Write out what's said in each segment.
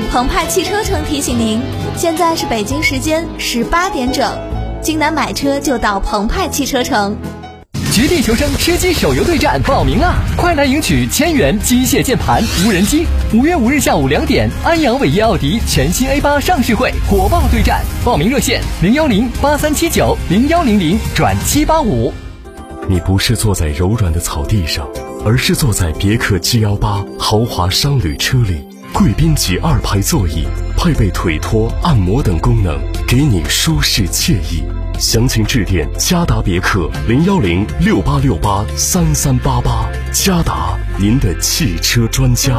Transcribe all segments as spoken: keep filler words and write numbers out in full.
澎湃汽车城提醒您，现在是北京时间十八点整，京南买车就到澎湃汽车城。 绝地求生吃鸡手游对战报名啦！快来赢取千元机械键盘无人机。五月五日下午两点，安阳伟业奥迪全新 A 八 上市会火爆对战，报名热线零幺零八三七九零幺零零转七八五。 你不是坐在柔软的草地上，而是坐在别克 G 一八 豪华商旅车里，贵宾级二排座椅，配备腿托、按摩等功能，给你舒适惬意。详情致电嘉达别克零幺零六八六八三三八八，嘉达，您的汽车专家。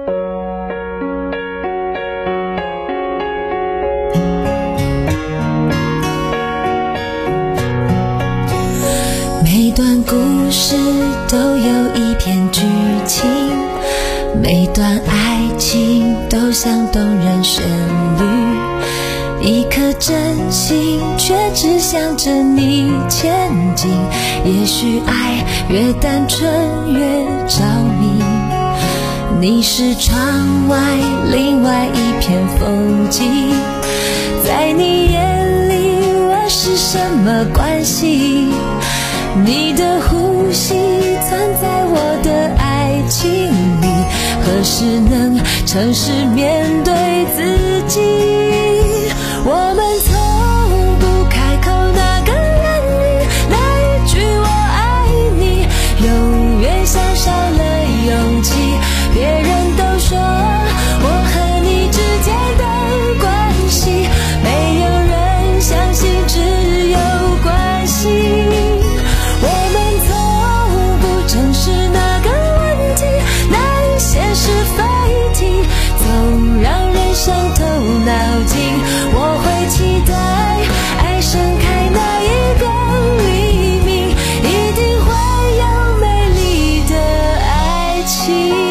每段故事都有一篇剧情，每段爱情都像动人旋律，一颗真心却只想着你前进。也许爱越单纯越着迷，你是窗外另外一片风景，在你眼里我是什么关系？你的呼吸存在我的爱情里，何时能诚实面对自己？我们从不开口那个言语，那一句我爱你，永远像少了勇气。别人都说我和你之间的关系，没有人相信只有关系。我们从不正视那个问题，那一些是非题，总让人伤透脑筋。我会期待爱盛开那一个黎明，一定会有美丽的爱情。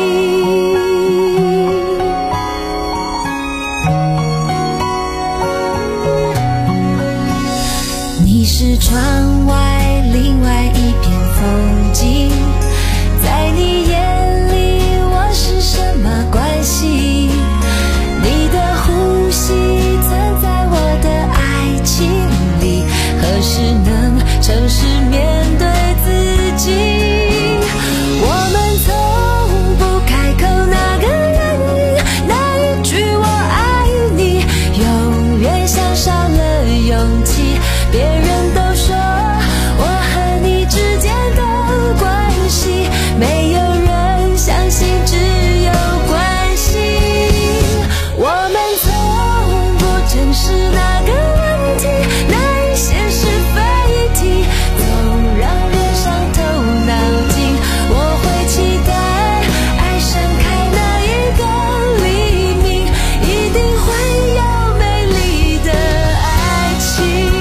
你是窗外另外一片风景，在你眼里我是什么关系？你的呼吸存在我的爱情里，何时能诚实面对自己？我们从不开口那个言语，那一句我爱你，永远像少了勇气。别人都说我和你之间的关系，没有人相信只有关系。我们从不正视那个问题，那一些是非题，总让人伤透脑筋。我会期待爱盛开那一个黎明，一定会有美丽的爱情。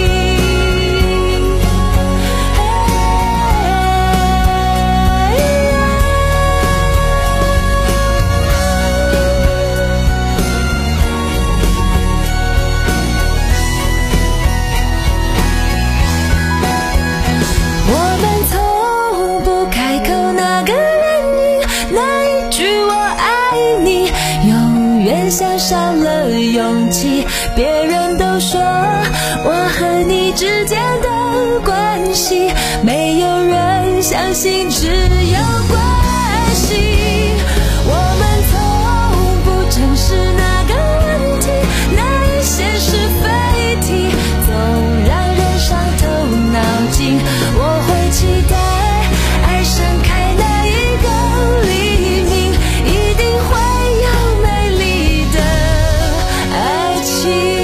我们从不开口那个言语，那一句我爱你，永远像少了勇气。别人都说我和你之间的关系，没有人相信只有关系。我们从不正视那个问题，那一些是非题，总让人伤透脑筋。我会期待爱盛开那一个黎明，一定会有美丽的爱情。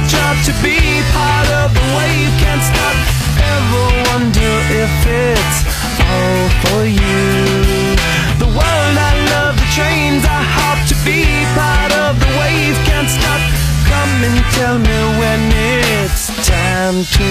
job to be part of the wave. Can't stop, ever wonder if it's all for you. The world I love, the trains I hop to be part of the wave. Can't stop, come and tell me when it's time to.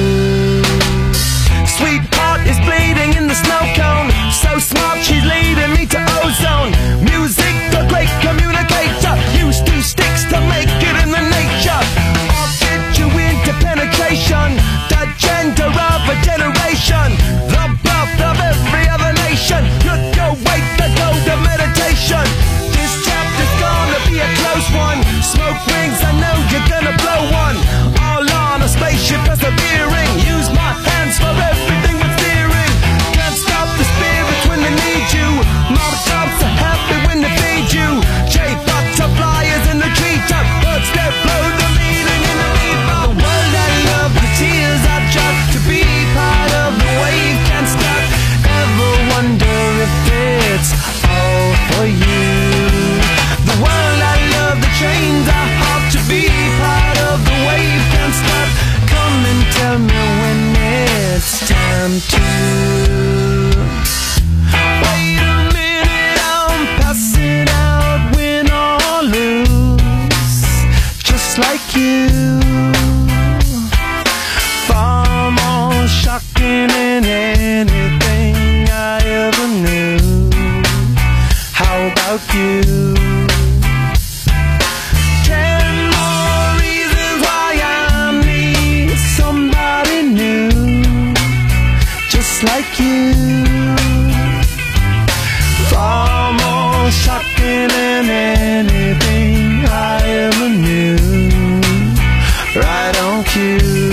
Sweetheart is bleeding in the snow cone. So smart, she's leading me to ozone. Music, a great communicator. Use two sticks to make it in the nature. I'll get you into penetration. The gender of a generation. The birth of every other nation. Look your way to go to meditation. This chapter's gonna be a close one. Smoke rings, I know you're gonna blow one. All on a spaceship persevering. Use my hands for everything but steering. Can't stop the spirits when they need you. Mom tops are happy when they feed you. J butterflies in the treetop. Birds that blow the meaning in the leaf. The world I love, the tears I drop to be part of the wave. Can't stop, ever wonder if it's all for you. The world I love, the trains I hop to be part of the wave. Can't stop, come and tell me when it's time to. Wait a minute, I'm passing out, win or lose, just like you. Far more shocking than anything I ever knew. How about you? Ten more reasons why I need somebody new, just like you. Far more shocking than anything I ever knew. Right on cue.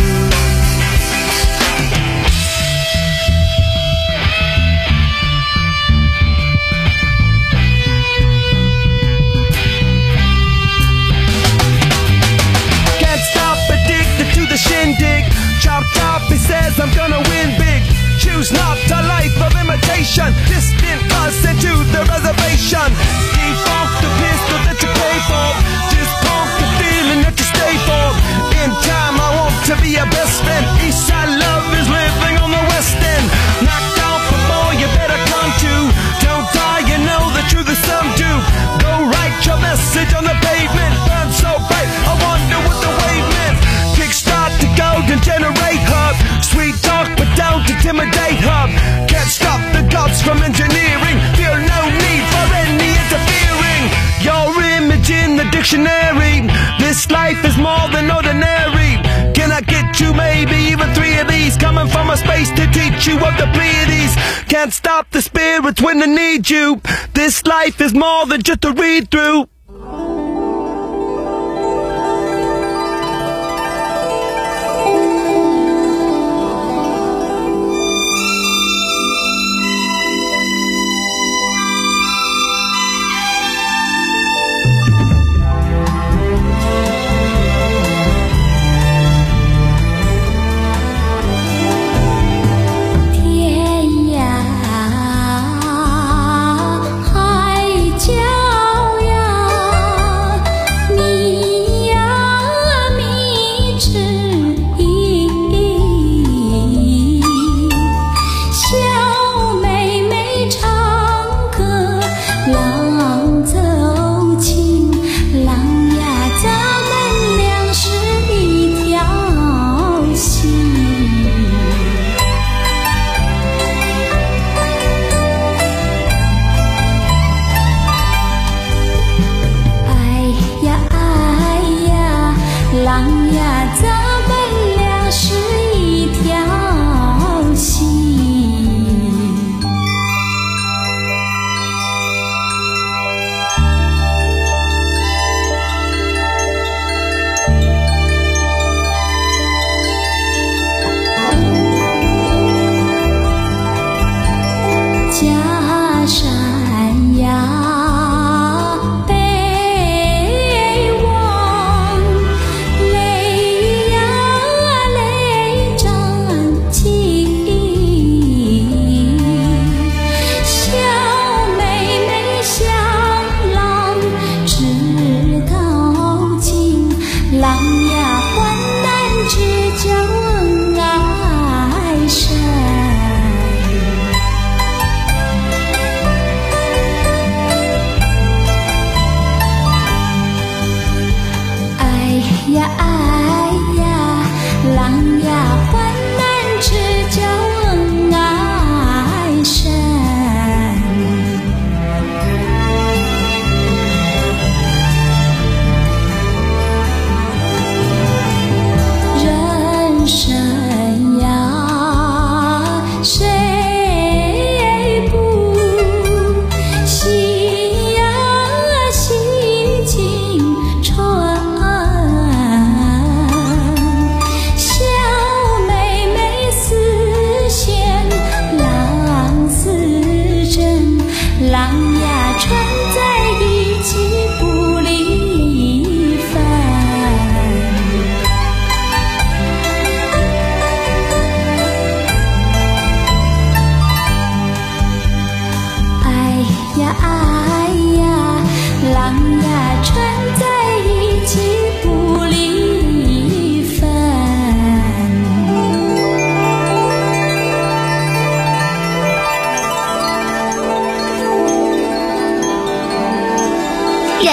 Shindig, chop top, he says I'm gonna win big. Choose not a life of imitation. Distant us into the reservation. Default the pistol that you pay for. Just pump the feeling that you stay for. In time I want to be your best friend. Eastside love is living on the west end. Knocked out before you better come to. Don't die, you know the truth is some do. Go write your message on the pavement. Burn so bright, I wonder what the wave meant. Kickstart the golden generate hub. Sweet talk but don't intimidate hub. Can't stop the gods from engineering. Feel no need for any interfering. Your image in the dictionary. This life is more than ordinary. Can I get you maybe even three of these? Coming from a space to teach you of the Pleiades. Can't stop the spirits when they need you. This life is more than just a read through.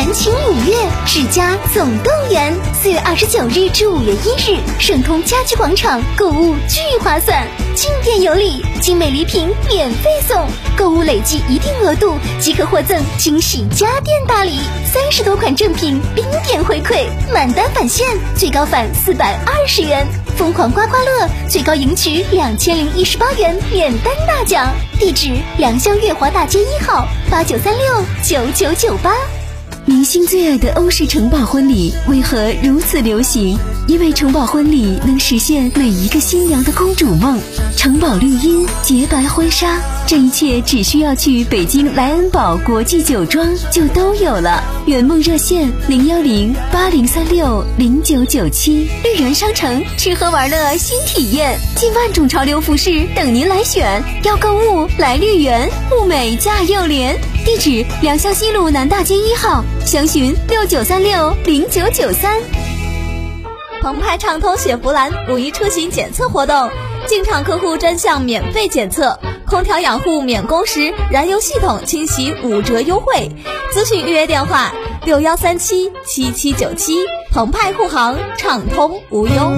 燃情五月，世家总动员。四月二十九日至五月一日，盛通家居广场购物巨划算，进店有礼，精美礼品免费送，购物累计一定额度即可获赠惊喜家电大礼，三十多款正品冰点回馈，满单返现最高返四百二十元，疯狂刮刮乐最高赢取两千零一十八元免单大奖。地址：良乡月华大街一号八九三六九九九八。 明星最爱的欧式城堡婚礼为何如此流行？因为城堡婚礼能实现每一个新娘的公主梦。城堡绿茵，洁白婚纱，这一切只需要去北京莱恩堡国际酒庄就都有了。圆梦热线零幺零八零三六零九九七。绿园商城，吃喝玩乐新体验，近万种潮流服饰等您来选。要购物来绿园，物美价又廉。地址：良乡西路南大街一号，详询六九三六零九九三。 澎湃畅通雪佛兰五一出行检测活动，进场客户专项免费检测，空调养护免工时，燃油系统清洗五折优惠。咨询预约电话：六幺三七七七九七。澎湃护航，畅通无忧。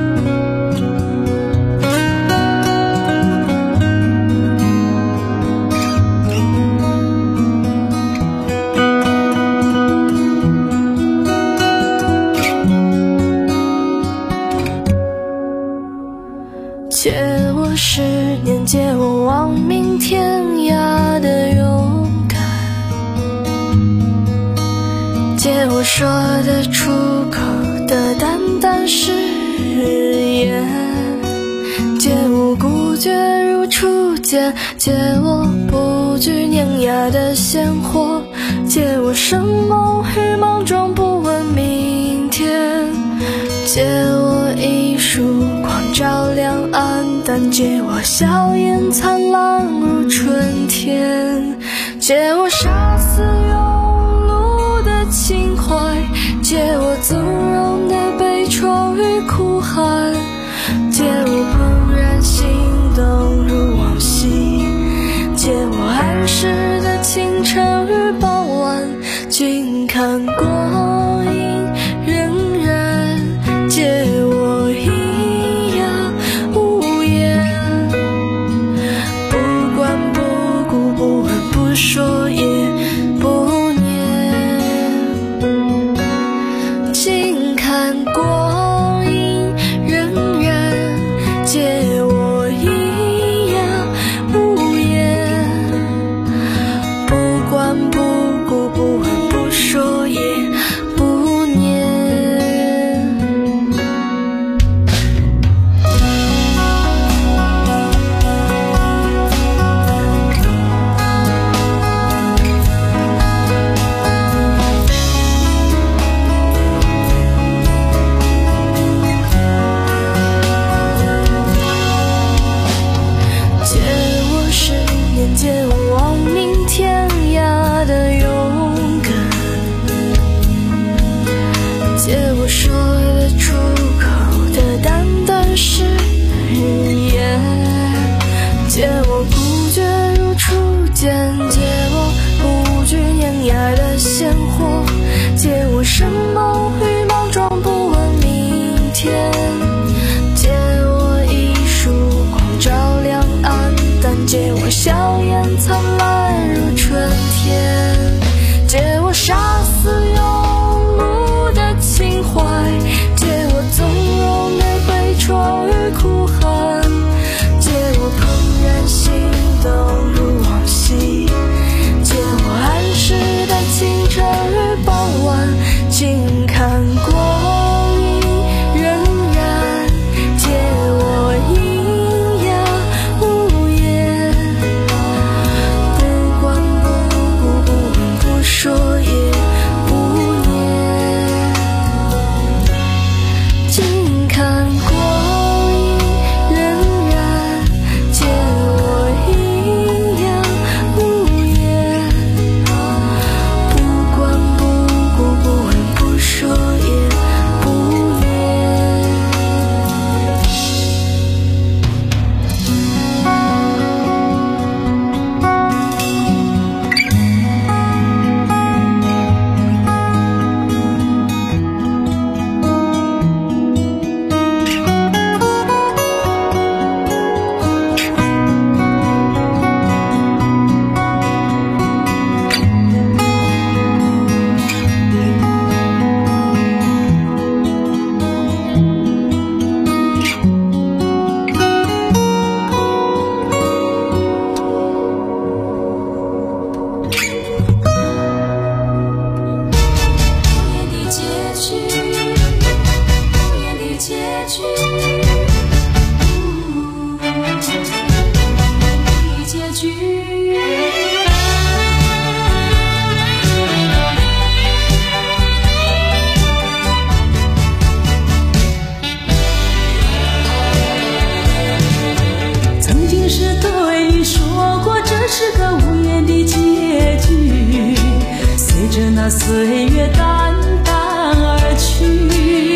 借我十年，借我亡命天涯的勇敢，借我说得出口的淡淡誓言，借我孤绝如初见，借我不惧碾压的鲜活，借我生梦与莽撞不问明天，借我一束光照亮暗淡，借我笑颜灿烂如春天，借我杀死庸碌的情怀，借我纵容的悲怆与哭喊，借我怦然心动如往昔，借我安适的清晨与傍晚，静看光阴荏苒，借我一样无言，不管不顾不问不说也不念，静看光阴荏苒，借我一样无言，不管不顾不问不说也不念。借我十年，借我亡命天涯的勇敢，借我说得出口的淡淡誓言，借我孤绝如初见，借我不惧碾压的鲜活，借我生梦与莽撞不问明天，借我一束光照亮暗淡，借我笑颜灿烂如春天，借我杀死庸碌的情怀，借我纵容的悲怆与哭喊，借我怦然心动如往昔，借我安适的清晨与傍晚，静看光阴荏苒， 局。结局。曾经是对你说过，这是个无言的结局，随着那岁月淡淡而去。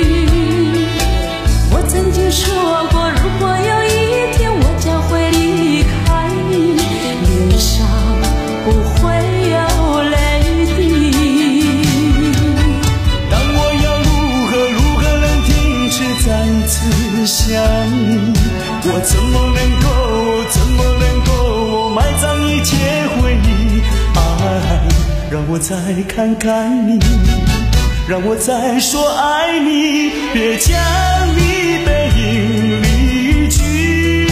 我曾经说过，如果有一天我将会离开你，脸上不会有泪滴。 但我要如何如何能停止再次想你？我怎么能够怎么能够埋葬一切回忆？爱，让我再看看你，让我再说爱你，别将你背影离去。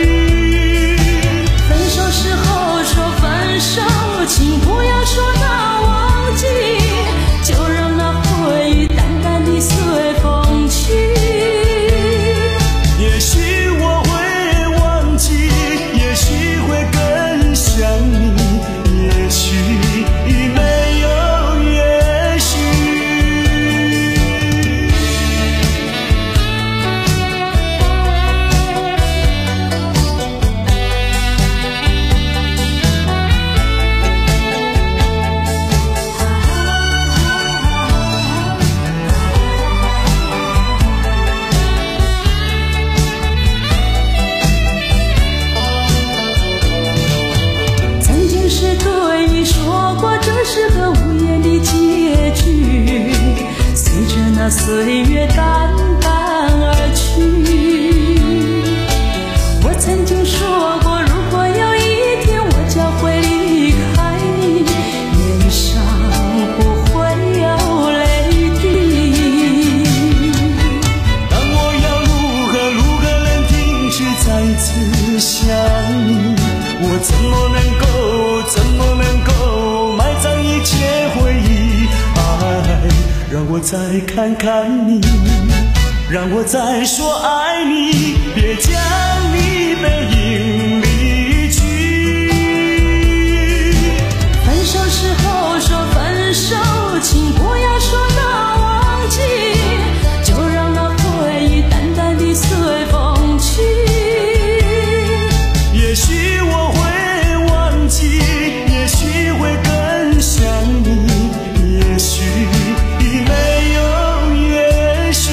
分手时候说分手，请不要说那忘记，就让那回忆淡淡地随风去。 也许我会忘记，也许会更想你，也许没有也许。 曾经是对你说过，这是个无言的结局，随着那岁月淡淡而去。我曾经说过，如果有一天我将会离开你，脸上不会有泪滴。 但我要如何如何能停止再次想你？我怎么能够怎么能够埋葬一切回忆？爱，让我再看看你，让我再说爱你，别将你背影离去。 分手时候说分手，请不要说那忘记，就让那回忆淡淡地随风去。 也许我会忘记，也许会更想你，也许没有也许。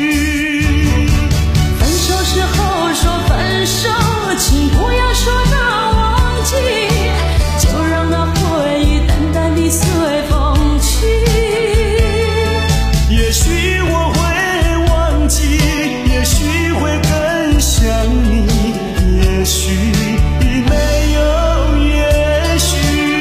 分手时候说分手，请不要说那忘记，就让那回忆淡淡地随风去。 也许我会忘记，也许会更想你，也许没有也许。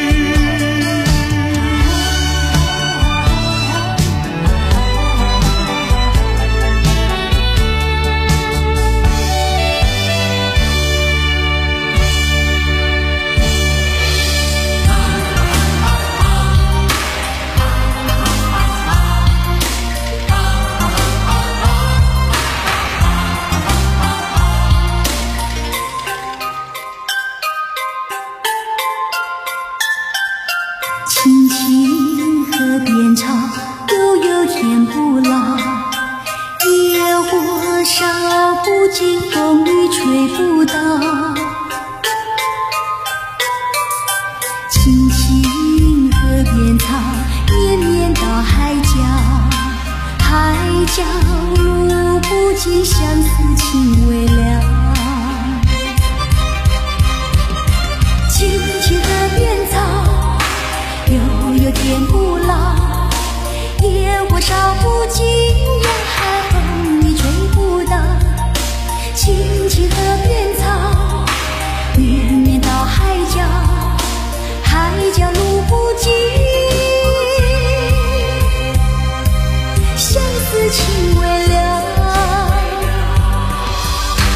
青青河边草，悠悠天不老。野火烧不尽，风雨吹不倒。青青河边草，绵绵到海角。海角路不尽，相思情未了。青青河边草，悠悠天不老。野火烧不尽，人海风雨吹不倒。青青河边草，绵绵到海角。海角路不尽，相思情未了。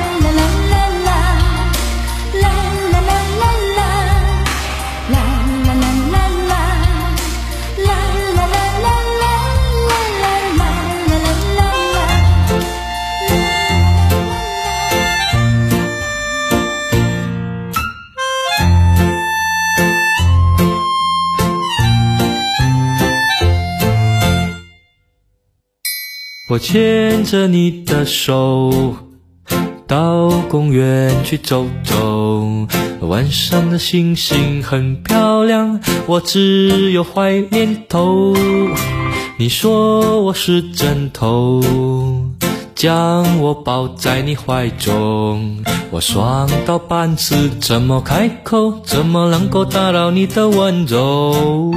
我牵着你的手到公园去走走，晚上的星星很漂亮，我只有坏念头。你说我是枕头，将我抱在你怀中，我爽到半死，怎么开口，怎么能够打扰你的温柔？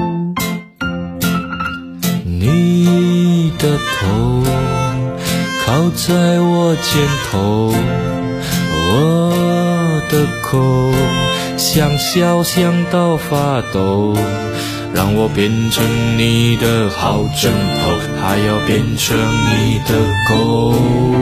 你的头靠在我肩头，我的口想笑想到发抖，让我变成你的好枕头，还要变成你的狗。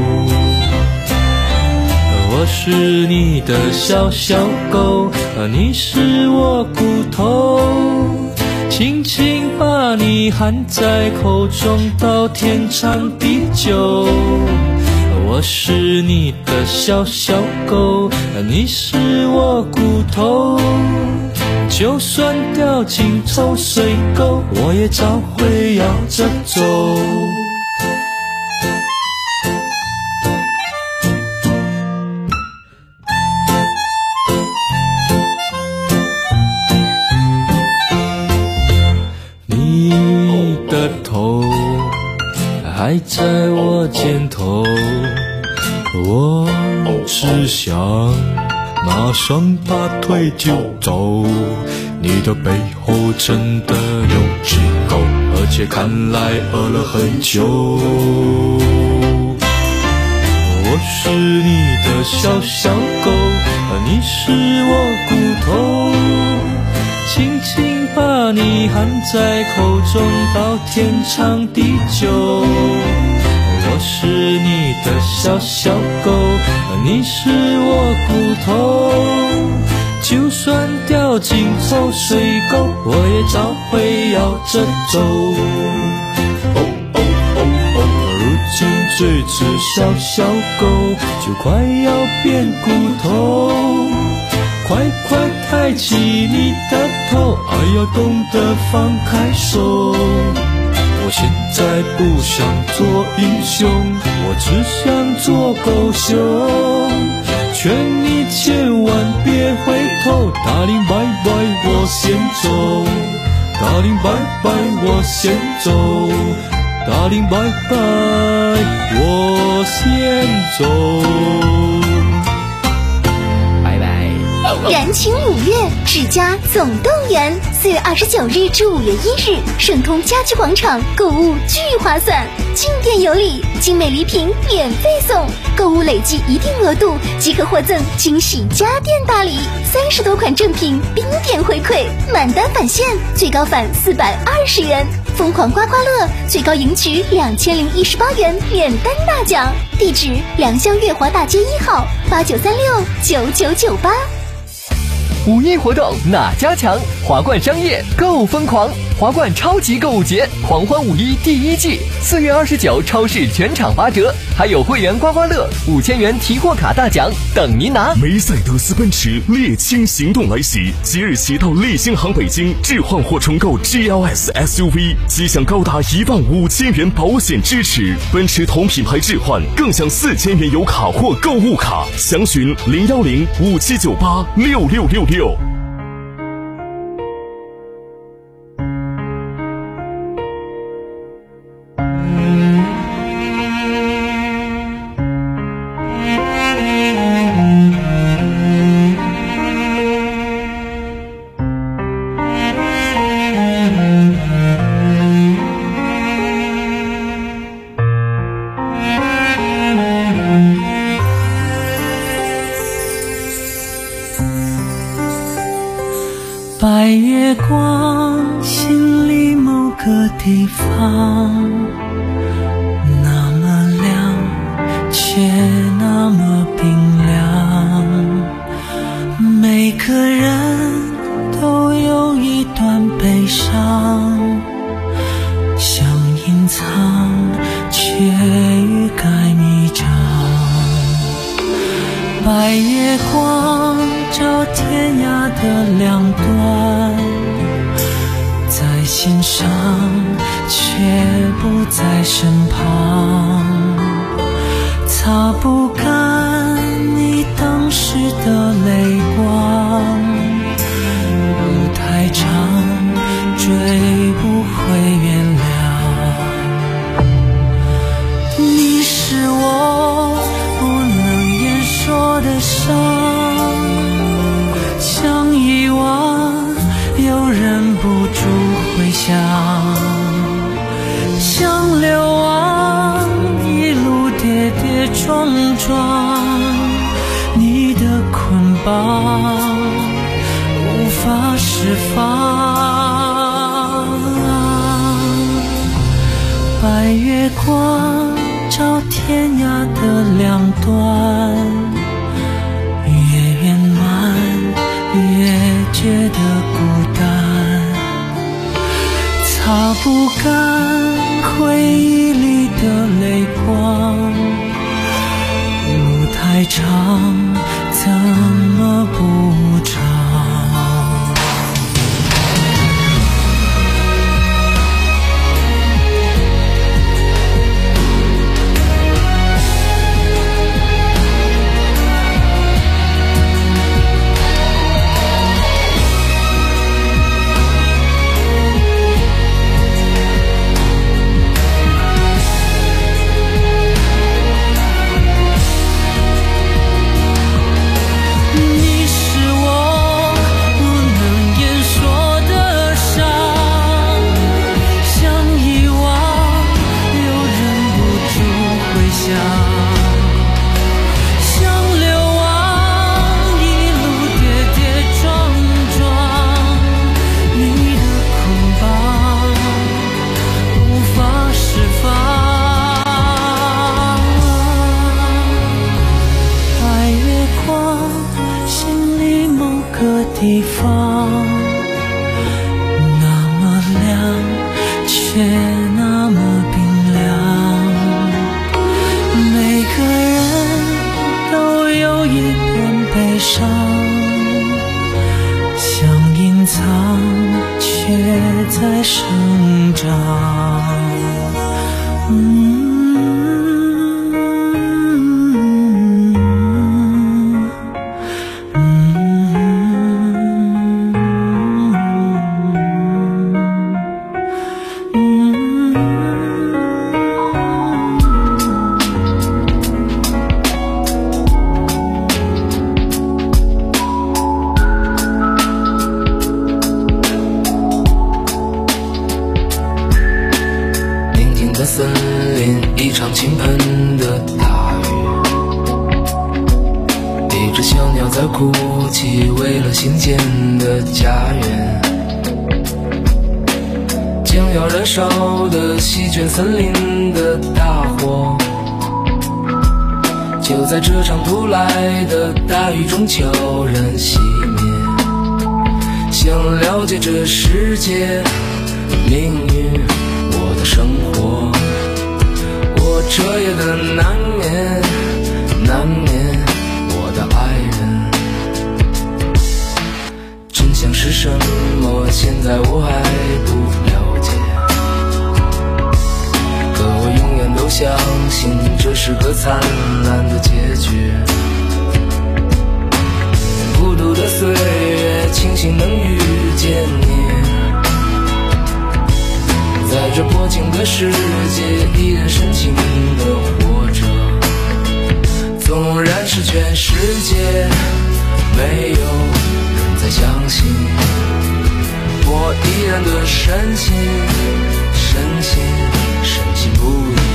我是你的小小狗，你是我骨头，轻轻把你含在口中，到天长地久。我是你的小小狗，你是我骨头，就算掉进臭水沟，我也找会摇着走。你的头还在我肩头，我只想马上拔腿就走，你的背后真的有只狗，而且看来饿了很久。我是你的小小狗，你是我骨头，轻轻把你含在口中，到天长地久。我是你的小小狗，你是我骨头，就算掉进臭水沟，我也找会摇着走。哦哦哦哦，如今这只小小狗就快要变骨头，快快抬起你的头，爱要懂得放开手。我现在不想做英雄，我只想做狗熊，劝你千万别回头，大林拜拜我先走，大林拜拜我先走，大林拜拜我先走，拜拜。 燃情五月，指甲总动员。四月二十九日至五月一日，盛通家居广场购物巨划算，进店有礼，精美礼品免费送，购物累计一定额度即可获赠惊喜家电大礼，三十多款正品冰点回馈，满单返现，最高返四百二十元。疯狂刮刮乐，最高赢取两千零一十八元免单大奖。地址：良乡月华大街一号，八九三六九九九八。 五一活动哪家强？华冠商业购疯狂，华冠超级购物节狂欢五一第一季，四月二十九超市全场八折，还有会员刮刮乐五千元提货卡大奖等您拿。 梅赛德斯奔驰猎青行动来袭，即日起到猎星航北京置换或重购 G L S S U V， 即享高达一万五千元保险支持。奔驰同品牌置换更享四千元油卡或购物卡，详询零幺零五七九八六六六六。 白月光，心里某个地方，那么亮，却那么冰凉。每个人都有一段悲伤，想隐藏，却欲盖弥彰。白月光照天涯的两端，在心上却不在身旁，擦不干你当时的泪光，路太长追不回原谅。你是我不能言说的伤，想遗忘又忍不住回想，想流亡一路跌跌撞撞，你的捆绑无法释放。白月光照天涯的两端，越圆满越觉得孤单，擦不干回忆里的泪光，路太长怎么不长。地方那么亮，却那么冰凉。 在生长。嗯森林，一场倾盆的大雨，一只小鸟在哭泣，为了新建的家园。将要燃烧的席卷森林的大火，就在这场突来的大雨中悄然熄灭。想了解这世界命运，我的生活，我彻夜的难眠，难眠我的爱人。真相是什么？现在我还不了解，可我永远都相信这是个灿烂的结局。孤独的岁月，庆幸能遇见你，在这薄情的世界，依然深情地活着。纵然是全世界没有人再相信，我依然的深信，深信，深信不疑。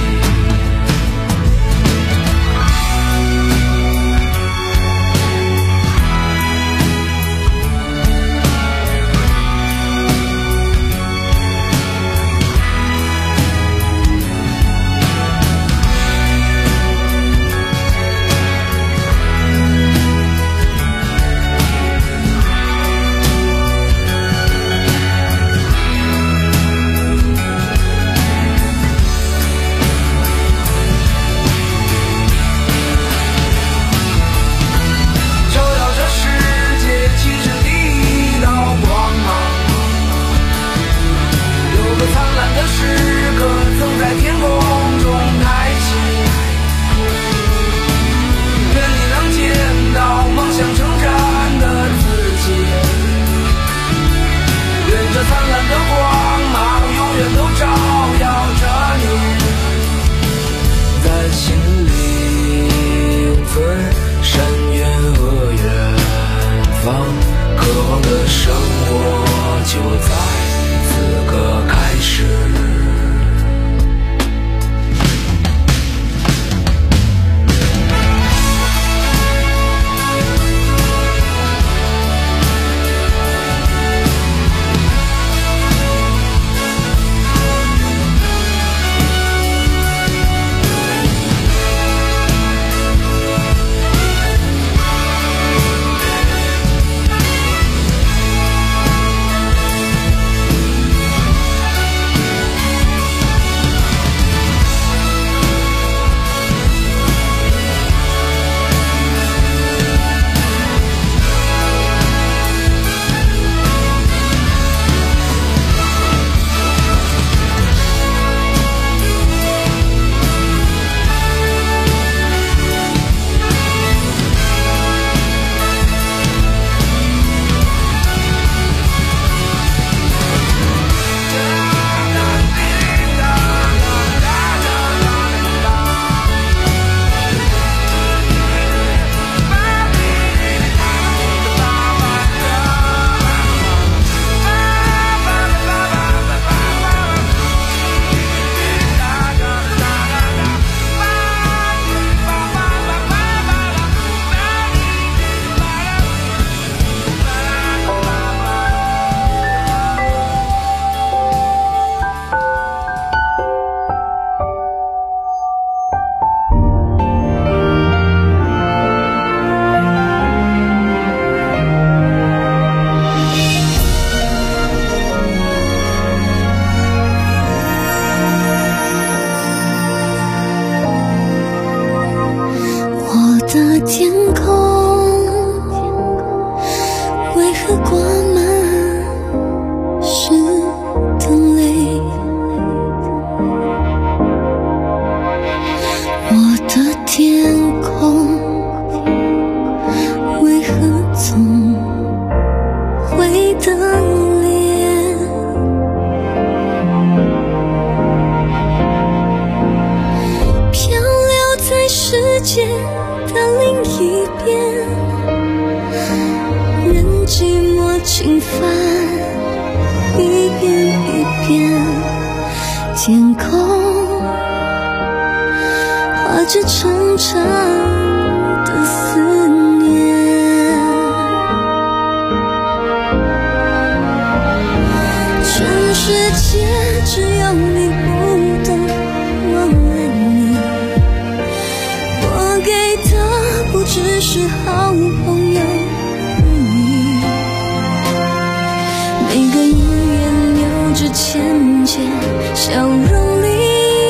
天空为何挂满石头？ 界的另一边，任寂寞侵犯，一遍一遍，天空画着长长的思念。全世界只有你不懂我爱你，我给的不只是好朋友而已。每个语言留着浅浅笑容里，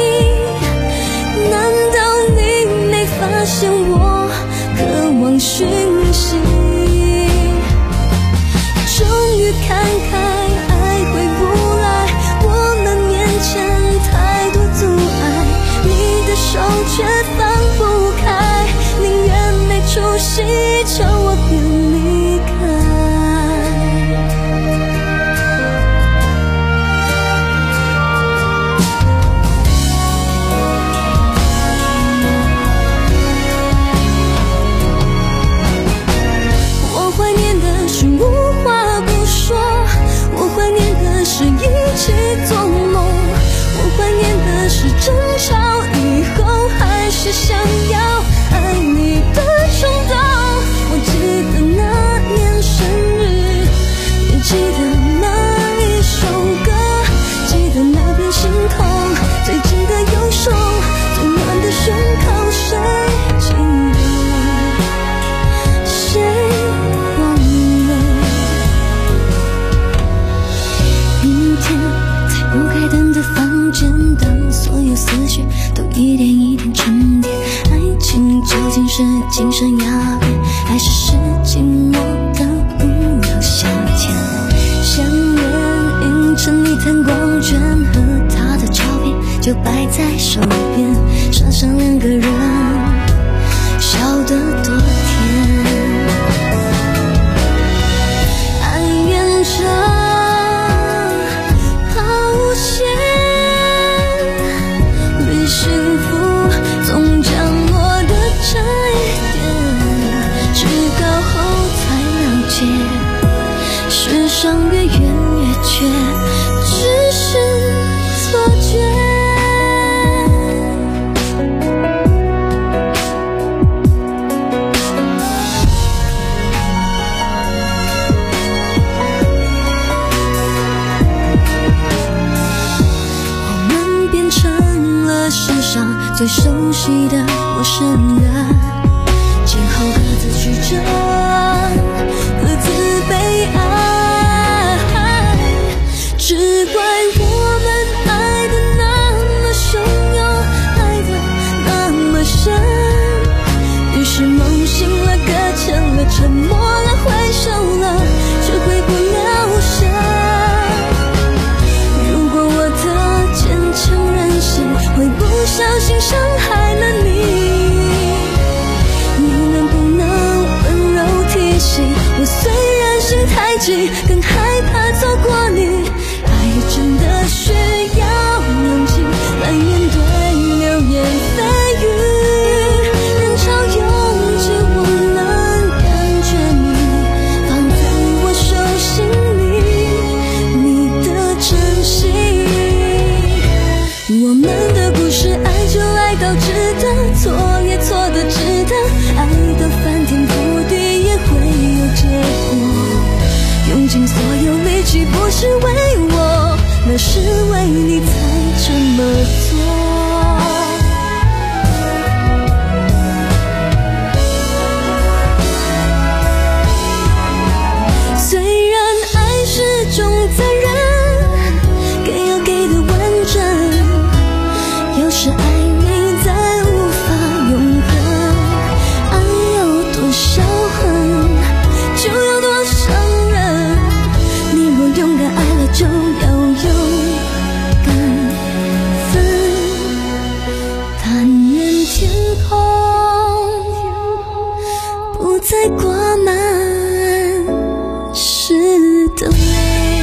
难道你没发现我渴望讯息？终于看开，爱回不来，我们面前太多阻碍，你的手却放不开，宁愿没出息，求我别离开。我怀念的是无话不说，我怀念的是一起做梦，我怀念的是争吵以后还是想要爱你的冲动。我记得那年生日，也记得那一首歌，记得那片星空，最近的右手，最暖的胸口，谁记得谁忘了？明天在不开灯的房间，当所有思绪都一点一点沉淀，爱情究竟是精神鸦片，还是是寂寞的无聊消遣？想念映成一滩光圈，和他的照片就摆在手边，傻傻两个人笑得多甜。爱沿着抛物线，离幸福总降落的这一点，至高后才了解，世上越远越缺，只是错觉。我们变成了世上最熟悉的陌生人，今后各自曲折，各自悲哀，只怪我们爱的那么汹涌，爱的那么深，于是梦醒了，搁浅了，沉默了，挥手了，却回不了神。如果我的坚强任性会不小心伤害了你，你能不能温柔提醒我，虽然心太急，更害怕错过你。爱真的需要勇气来面对流言蜚语，人潮拥挤，我能感觉你放在我手心里，你的真心。我们的故事，爱就爱到值得，错也错的值得，爱的翻天覆地也会有结果，用尽所有力气不是为我，那是为你才这么做。虽然爱是种责任，给要给的完整，有时爱你再无法永恒，爱有多少恨，就有多伤人。你若勇敢爱了，就要勇敢分。但愿天空不再挂满湿的泪。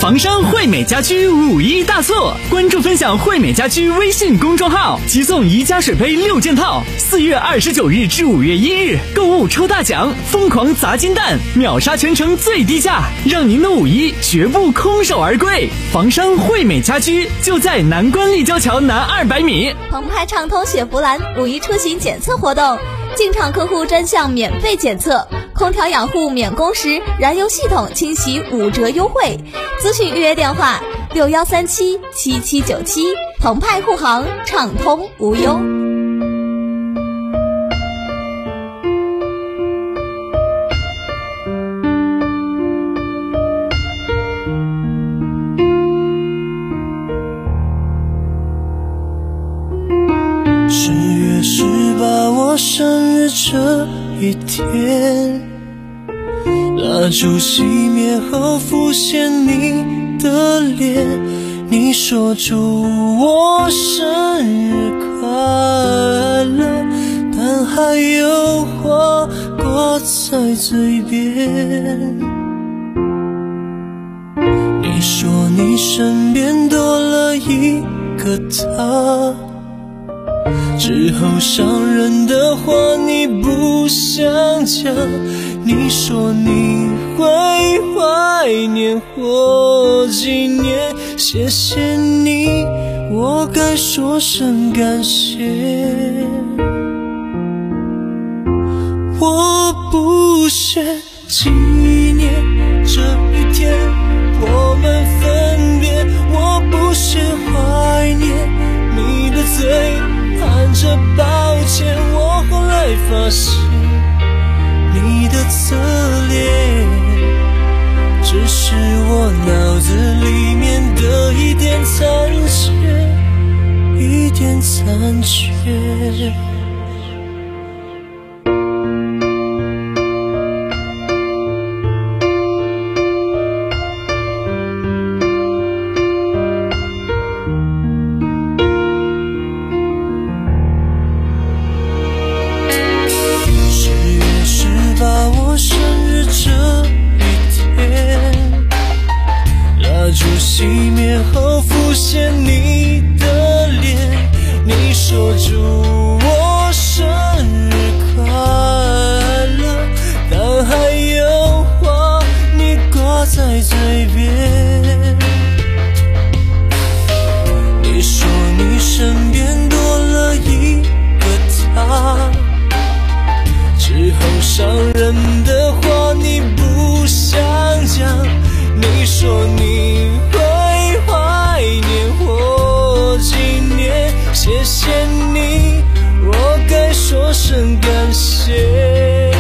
房山惠美家居五一大促，关注分享惠美家居微信公众号，即送宜家水杯六件套。四月二十九日至五月一日，购物抽大奖，疯狂砸金蛋，秒杀全城最低价，让您的五一绝不空手而归。房山惠美家居就在南关立交桥南二百米。 澎湃畅通雪佛兰五一出行检测活动，进场客户专项免费检测，空调养护免工时，燃油系统清洗五折优惠。咨询预约电话六幺三七七七九七。澎湃护航，畅通无忧。 十月十八，我生日这一天，蜡烛熄灭后浮现你的脸，你说祝我生日快乐，但还有话挂在嘴边。你说你身边多了一个他，之后伤人的话你不想讲，你说你会怀念我几年，谢谢你，我该说声感谢。我不屑纪念这一天我们分别，我不屑怀念你的嘴含着抱歉，我后来发现你的侧脸只是我脑子里面的一点残缺，一点残缺。熄灭后浮现你的脸，你说祝我生日快乐，但还有话你挂在嘴边。你说你身边多了一个他，之后伤人的话你不想讲，你说你谢谢你，我该说声感谢。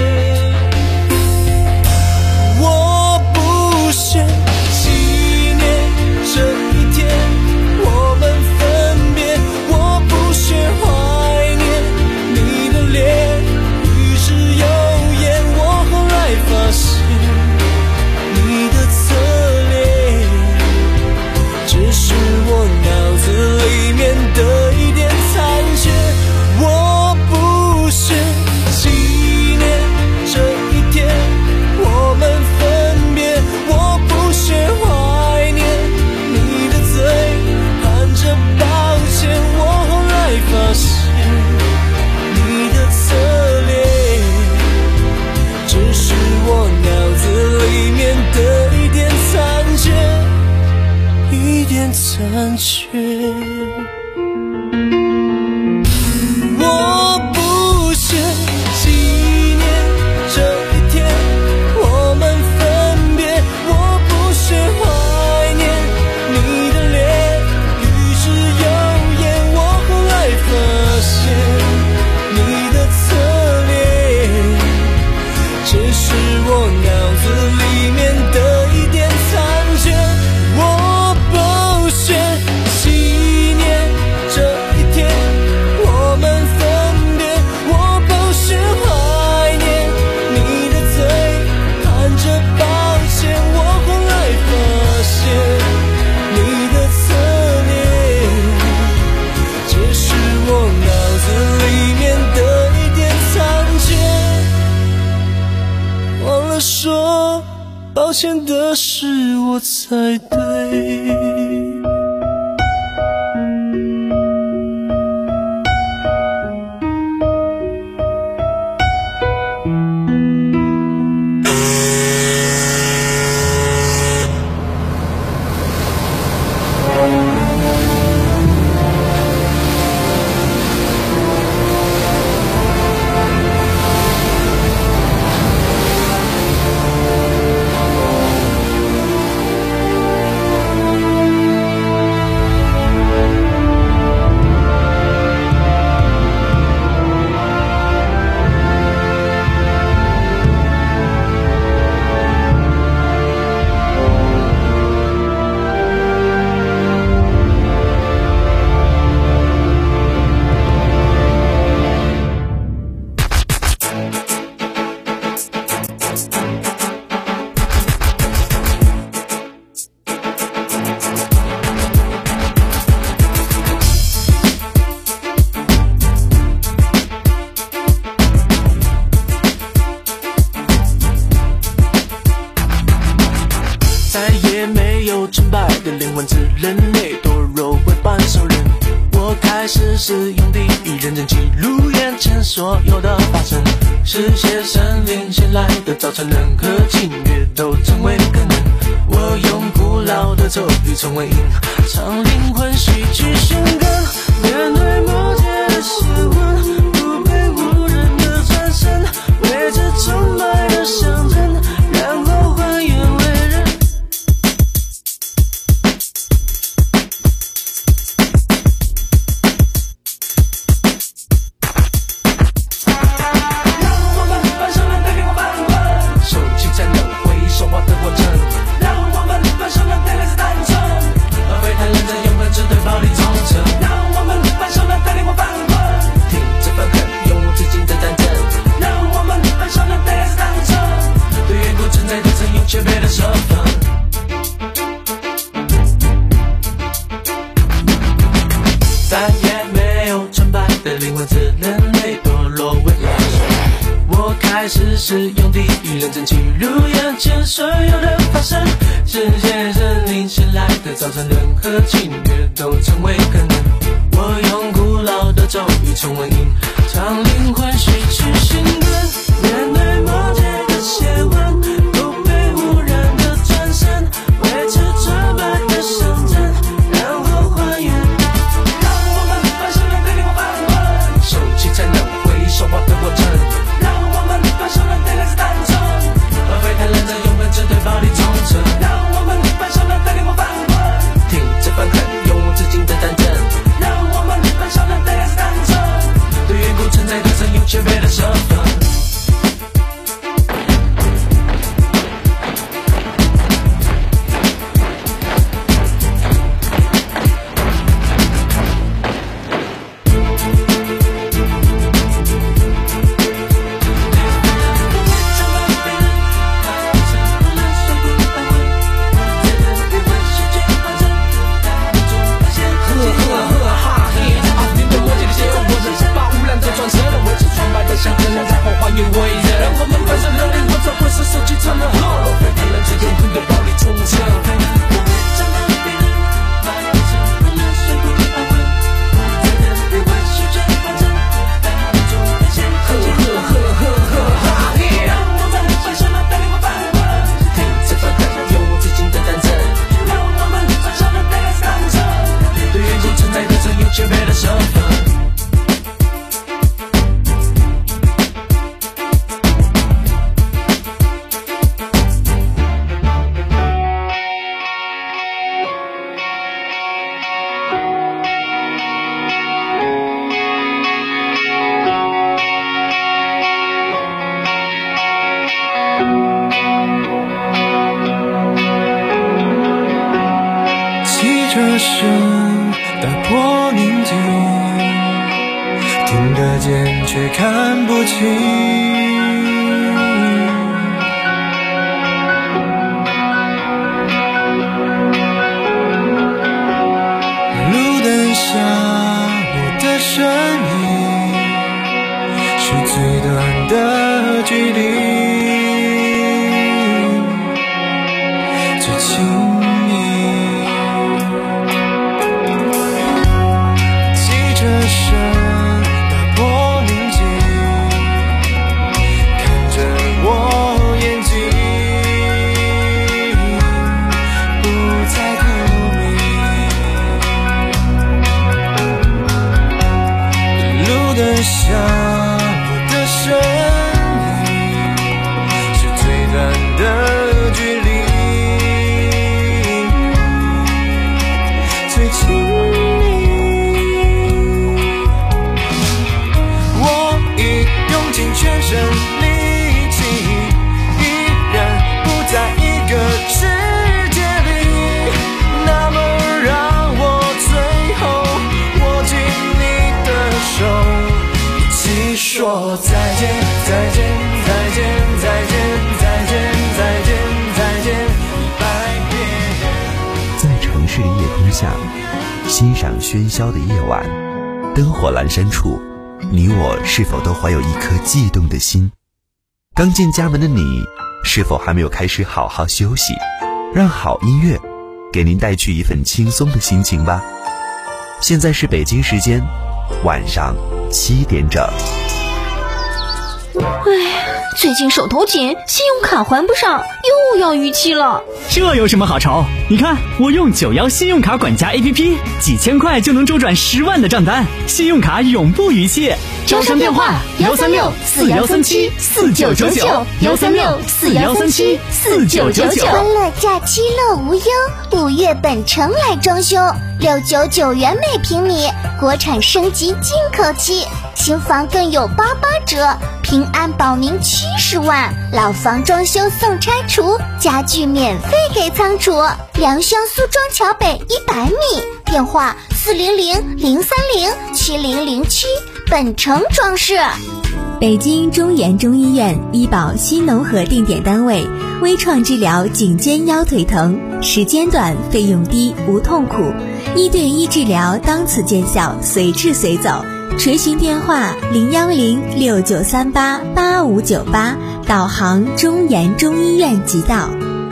我不屑纪念这一天我们分别，我不屑怀念你的脸与之有言，我后来发现你的侧脸只是我脑子里面的残缺。我不屑纪念这一天我们分别，我不屑怀念你的脸与之有言，我后来发现你的侧脸只是我脑子里面的一点残缺。我不屑纪抱歉的是我才对。 成败的灵魂，自人类堕落为半兽人。我开始使用地狱认真记录眼前所有的发生，是些神灵先来的早晨，任何侵略都成为可能。我用古老的咒语成为音，唱灵魂戏剧宣告，面对魔界的邪魂，不被无人的转身，为这崇拜的象征，然后还原为人。再也没有成败的灵魂，自人类堕落为半兽人。我开始使用地狱认真记录眼前所有的发生，世界神灵先来的早晨，任何侵略都成为可能。我用古老的咒语重温音，唱灵魂戏剧新歌，面对魔界的邪魂，不被污染的转身，维持纯白的象征，然后还原。让我们翻身了，对灵魂翻滚，收起才能回收我的过程。让我们翻身了，对来自单纯，而非太认真用本质对暴力忠诚。让我们翻身了，对灵魂翻滚，听着愤恨，永无止境的战争。让我们翻身了，对来自单纯，对远古存在的曾有缺别的身份。车声打破宁静，听得见却看不清。路灯下我的身影，是最短的距离。 下，欣赏喧嚣的夜晚，灯火阑珊处，你我是否都怀有一颗悸动的心？刚进家门的你，是否还没有开始好好休息？让好音乐给您带去一份轻松的心情吧。现在是北京时间晚上七点整。 哎，最近手头紧，信用卡还不上，又要逾期了。 这有什么好愁？你看我用九幺信用卡管家 A P P， 几千块就能周转十万的账单，信用卡永不逾期。招商电话幺三六四幺三七四九九九幺三六四幺三七四九九九。 欢乐假期乐无忧，五月本城来装修，六九九元每平米，国产升级进口漆，新房更有八八折，平安保您七十万，老房装修送拆除，家具免费给仓储。良乡苏庄桥北一百米，电话四零零零三零七零零七，本城装饰。 北京中研中医院医保新农合定点单位，微创治疗颈肩腰腿疼，时间短，费用低，无痛苦，一对一治疗当此见效，随治随走。垂询电话零幺零六九三八八五九八，导航中研中医院即到。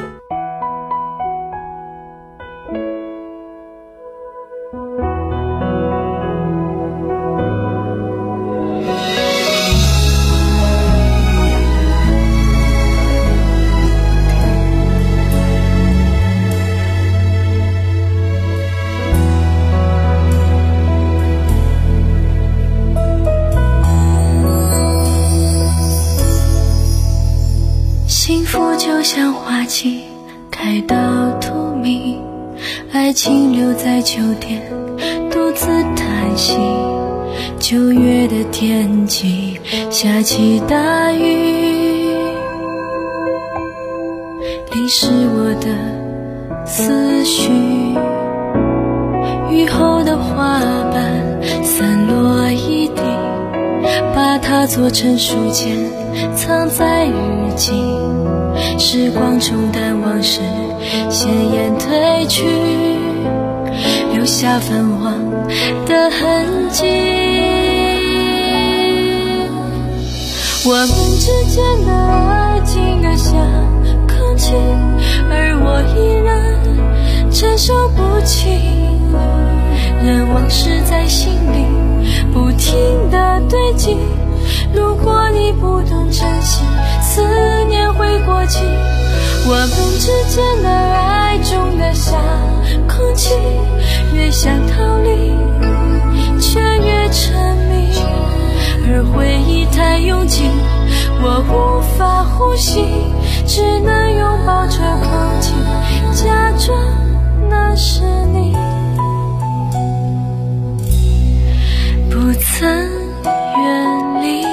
就像花期开到荼蘼，爱情留在秋天独自叹息。九月的天气下起大雨，淋湿我的思绪。雨后的花瓣散落一地，把它做成书签藏在日记。时光冲淡往事，鲜艳褪去，留下泛黄的痕迹。我们之间的爱静得像空气，而我依然承受不起，任往事在心里不停地堆积。如果你不懂珍惜，思念会过期。我们之间的爱重得像空气，越想逃离却越沉迷，而回忆太拥挤，我无法呼吸，只能拥抱着空气，假装那是你，不曾远离。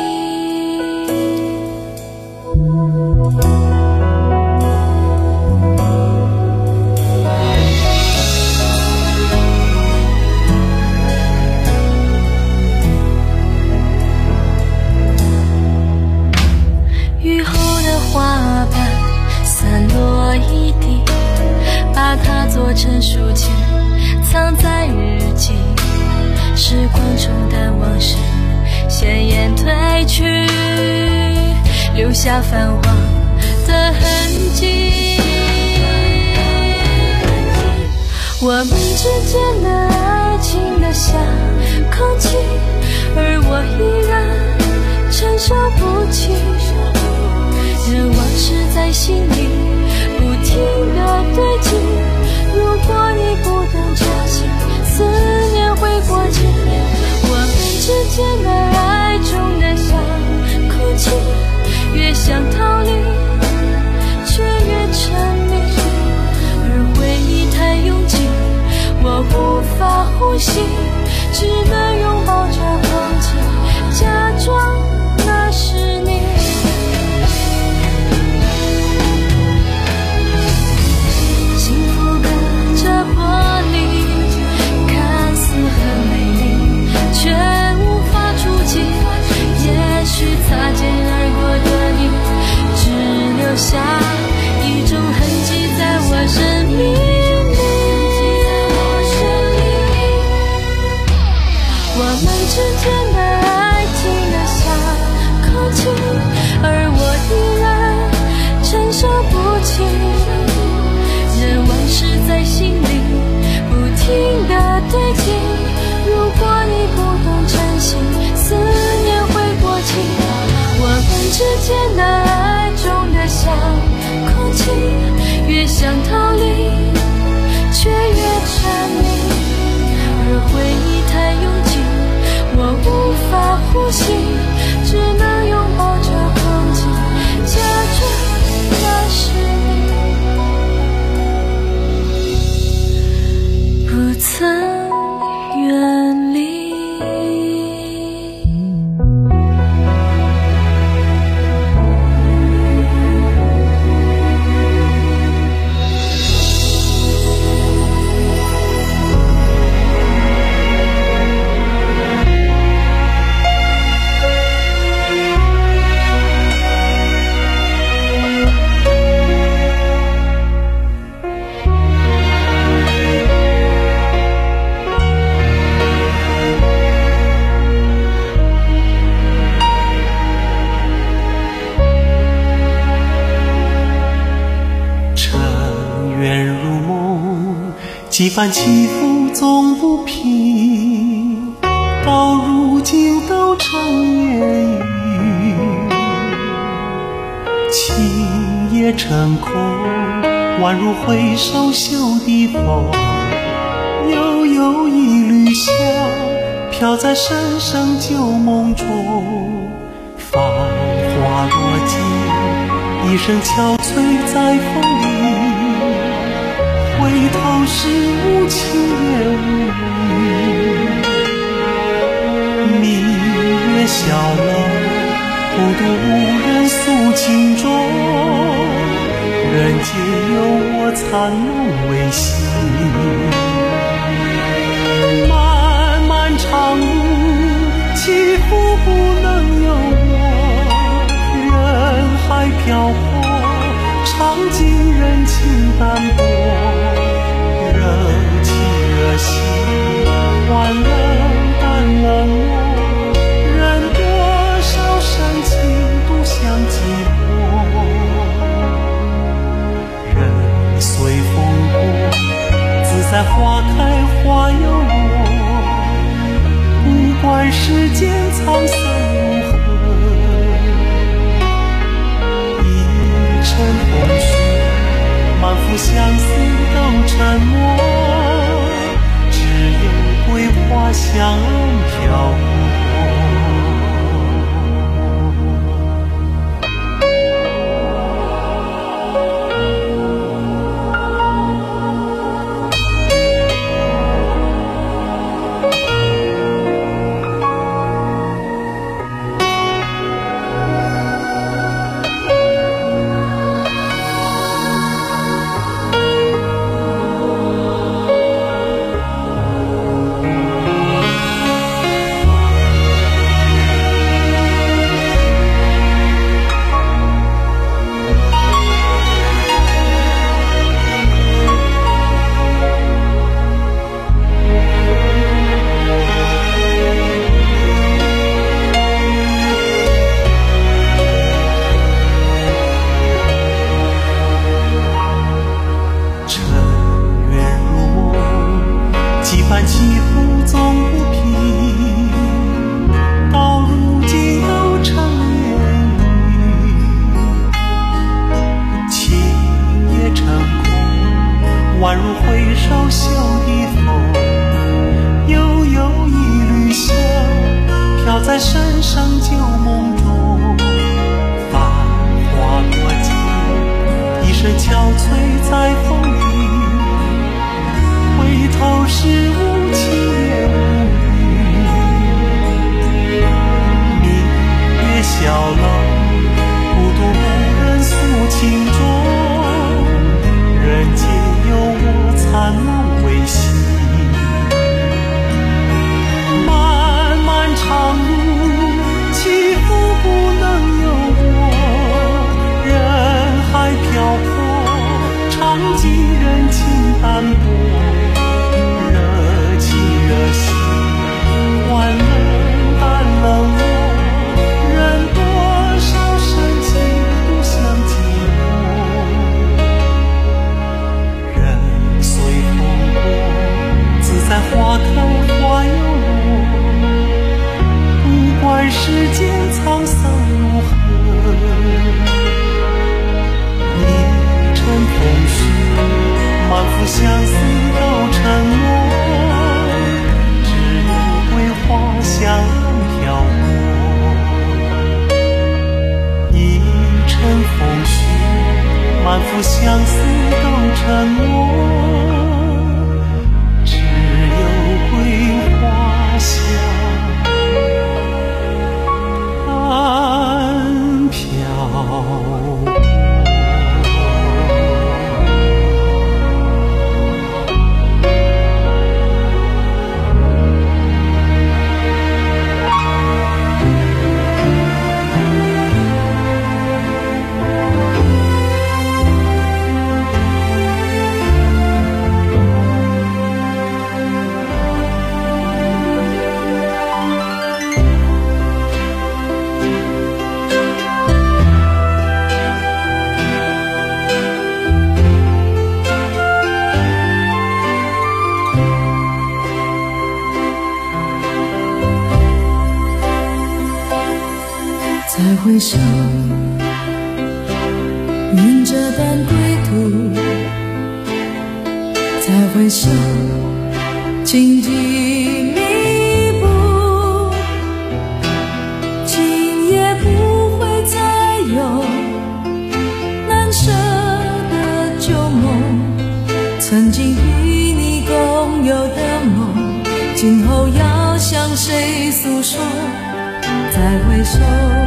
雨后的花瓣散落一地，把它做成书签藏在日记。时光冲淡往事，鲜艳褪去，留下泛黄的痕迹。我们之间的爱情得像空气，而我依然承受不起，任往事在心里不停地堆积。如果你不懂珍惜，思念会过期。我们之间的爱重得像空气，越想逃离却越沉迷，而回忆太拥挤，我无法呼吸，只能拥抱着空气，假装那是你。 几番起伏总不平，到如今都成烟雨。情也成空，宛如回首袖的风。悠悠一缕香，飘在深深旧梦中。繁花落尽，一声憔悴在风里。回头时无情也无语，明月小楼，孤独无人诉情衷。人间有我残梦未醒，漫漫长路起伏不能有我，人海漂泊，尝尽人情淡薄。热气热心，换冷淡冷漠，人多少深情独享寂寞。人随风过，自在花开花又落，不管世间沧桑如何。一尘风雪，满腹相思都沉默，只有桂花香飘过。起伏总不平，到如今都成烟雨。情也成空，宛如回首袖的风。悠悠一缕香，飘在深深旧梦中。繁花落尽，一身憔悴在风里。回头时无情也无语，明月小楼，孤独无人诉情衷。人间有我残梦未醒，漫漫长路起伏不能有我。人海漂泊，尝尽人情淡薄。热心换冷淡冷漠，人多少深情独享寂寞。人随风过，自在花开花又落，不管世间沧桑如何。一尘风雪，满腹相思手，云这般归途，再回首，荆棘密布，今夜不会再有难舍的旧梦，曾经与你共有的梦，今后要向谁诉说？再回首，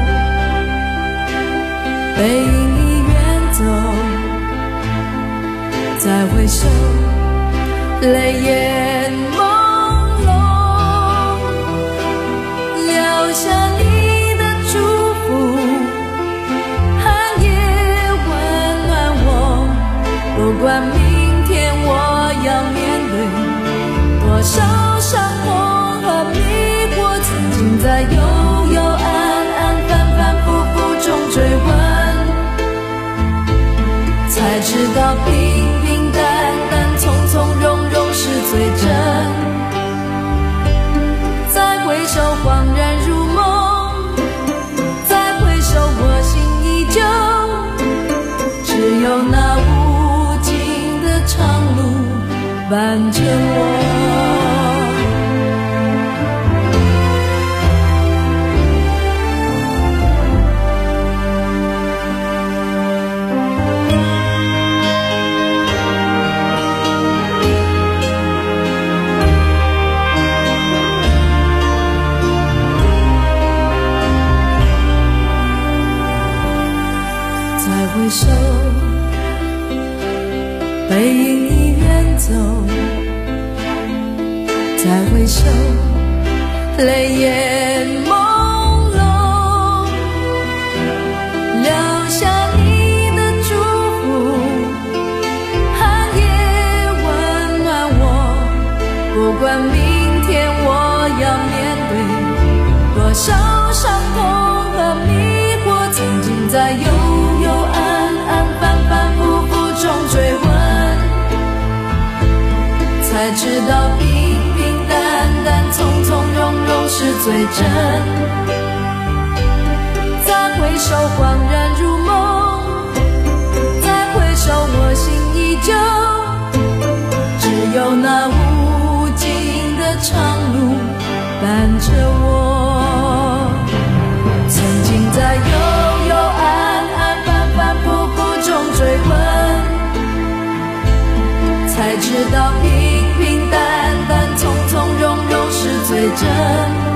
背影已远走，再回首，泪眼朦胧，留下你的祝福，寒夜温暖我，不管明天我要面对多少伤痛和迷惑，曾经在幽幽暗暗反反复复中追问，才知道平平淡淡从从容容是最真。再回首恍然如梦，再回首我心依旧，只有那无尽的长路伴着我。回首，背影已远走，再回首，泪眼朦胧，留下你的祝福，寒夜温暖我，不管明天我要面对多少伤痛和迷惑，曾经在幽幽暗暗反反复复中追问，才知道平平淡淡从从容容是最真。再回首恍然如梦，再回首我心依旧，只有那无尽的长路伴着我。曾经在幽幽暗暗反反复复中追问，才知道平平淡淡从从容容是最真。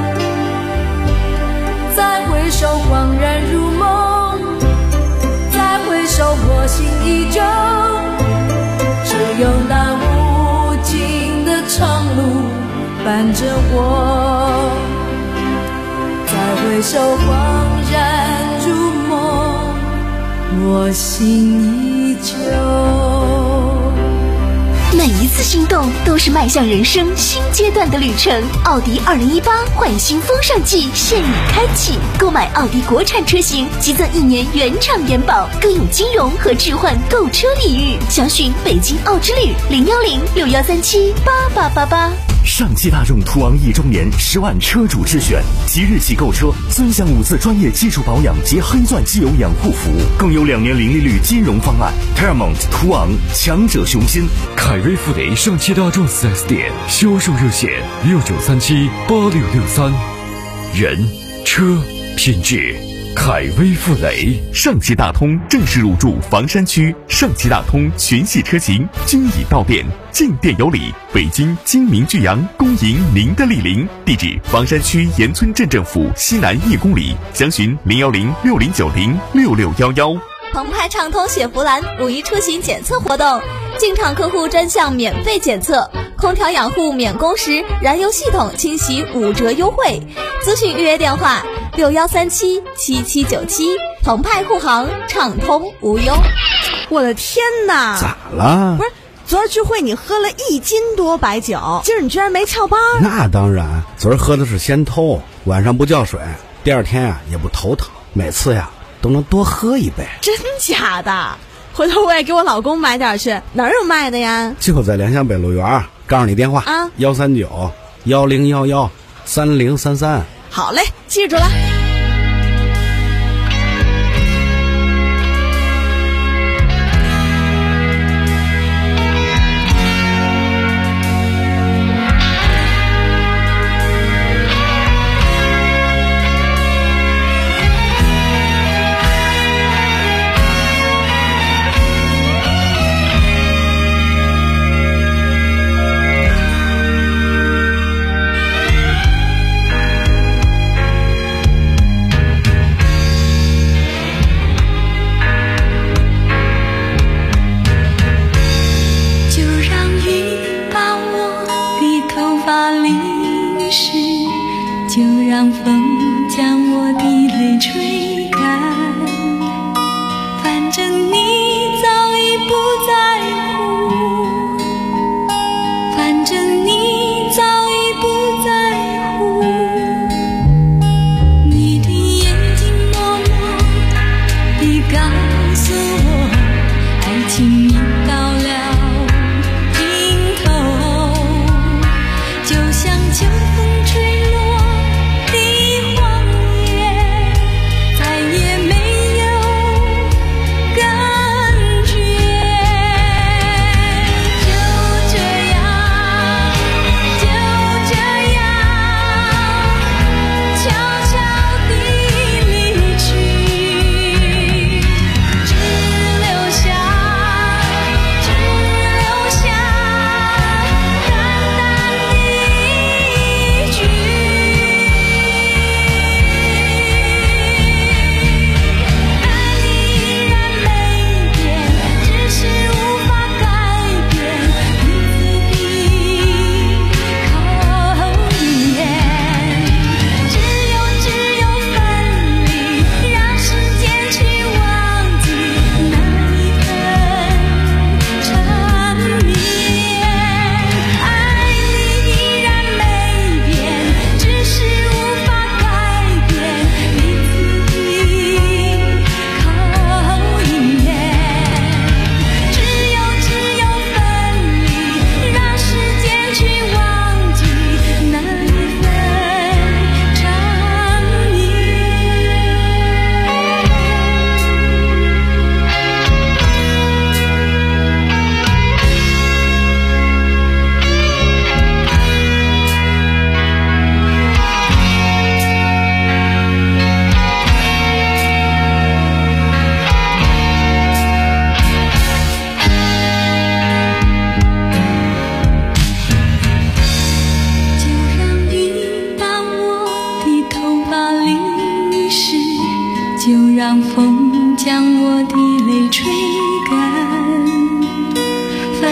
再回首恍然如梦，再回首我心依旧，只有那无尽的长路伴着我。再回首恍然如梦，我心依旧。 每一次心动都是迈向人生新阶段的旅程。奥迪二零一八焕新风尚季现已开启，购买奥迪国产车型即赠一年原厂延保，更有金融和置换购车礼遇。详询北京奥之旅零幺零六幺三七八八八八。 上汽大众途昂一周年十万车主之选，即日起购车尊享五次专业技术保养及黑钻机油养护服务，更有两年零利率金融方案。Paramount 途昂，强者雄心。 凯威富雷上汽大众 四 S 店销售热线六九三七八六六三。人车品质，凯威富雷。 上汽大通正式入驻房山区，上汽大通全系车型均已到店，进店有礼。北京精明巨阳恭迎您的莅临，地址房山区盐村镇政府西南一公里，详询零幺零六零九零六六幺幺。 澎湃畅通雪佛兰五一出行检测活动，进场客户专项免费检测，空调养护免工时，燃油系统清洗五折优惠。咨询预约电话六幺三七七七九七。澎湃护航，畅通无忧。 我的天哪！ 咋了？ 不是，昨儿聚会你喝了一斤多白酒，今儿你居然没翘班？ 那当然，昨儿喝的是仙偷，晚上不叫水，第二天呀、啊、也不头疼，每次呀都能多喝一杯。 真假的？回头我也给我老公买点去，哪儿有卖的呀？ 就在联想北路园，告诉你电话啊，幺三九幺零幺幺三零三三。 好嘞，记住了。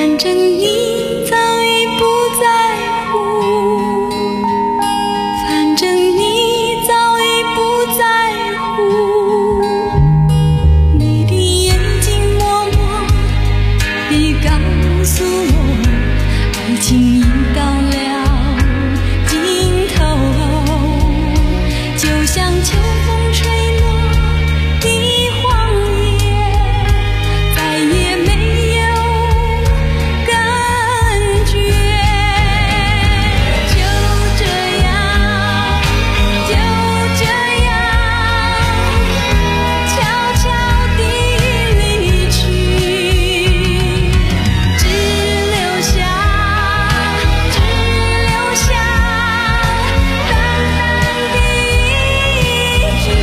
反正你早已不在乎，反正你早已不在乎，你的眼睛默默地告诉我，爱情已到了尽头，就像秋风吹落的黄叶，再也没有感觉。就这样，就这样，悄悄地离去，只留下，只留下淡淡的一句，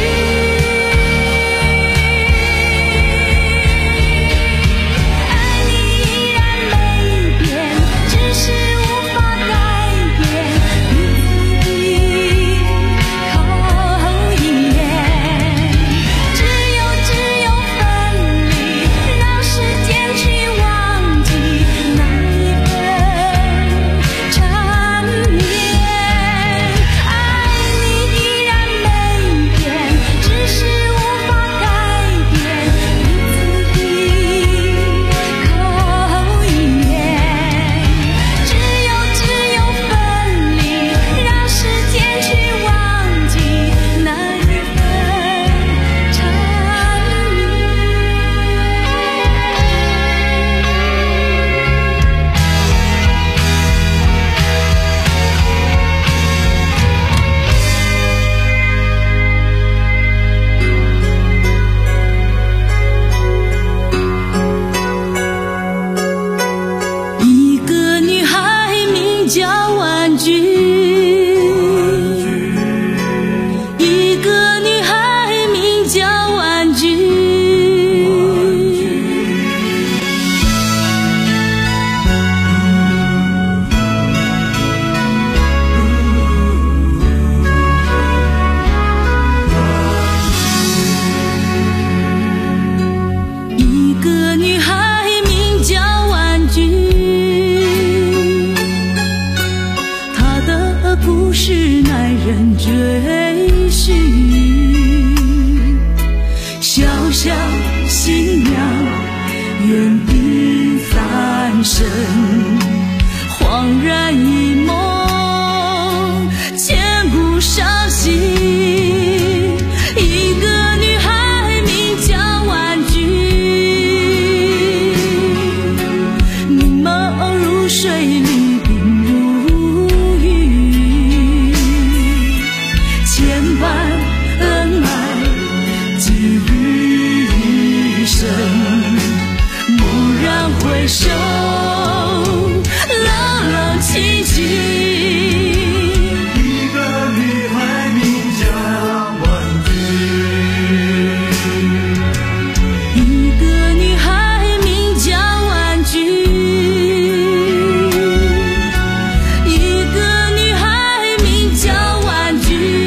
爱你依然没变，只是无法改变彼此的考验。只有只有分离，让时间去忘记那一份缠绵。爱你依然没变，只是无法改变彼此的考验。只有只有分离，让时间去忘记那一份缠绵。一个女孩名叫婉君，一个女孩名叫婉君，一个女孩名叫婉君，她的故事耐人追寻。小小新娘远避三生，恍然一梦，千古伤心。一个女孩名叫婉君，明眸如水，离冰如雨，千般恩爱寄予一生，蓦然回首，冷冷清清。一个女孩名叫婉君，一个女孩名叫婉君，一个女孩名叫婉君。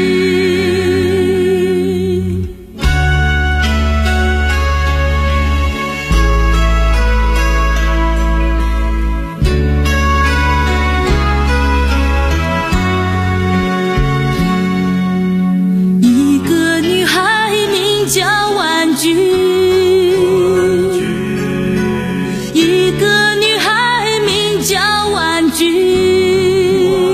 一个女孩名叫婉君，一个女孩名叫婉君。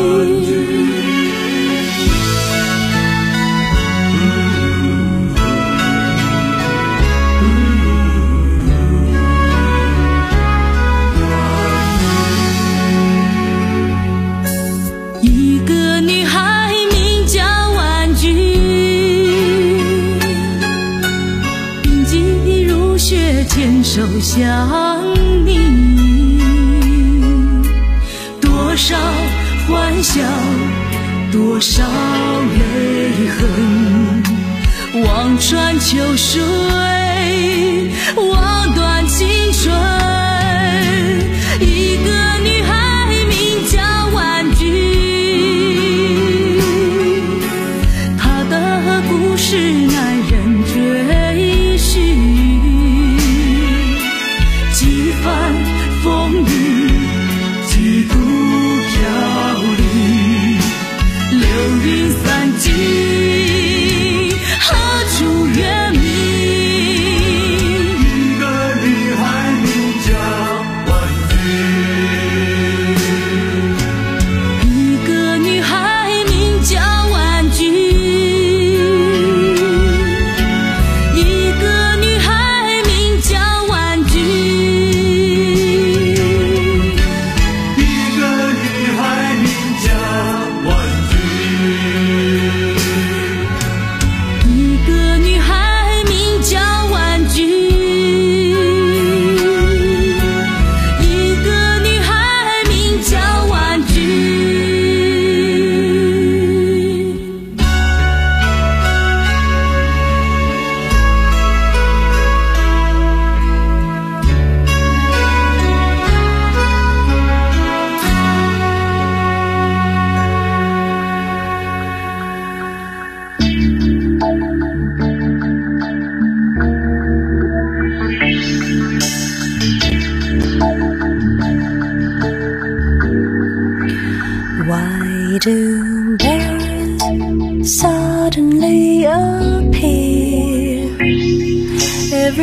一个女孩名叫婉君，铭记如雪，牵手相依。多少欢笑，多少泪痕，望穿秋水，望断青春。一个女孩名叫婉君，她的故事耐人追寻，几番风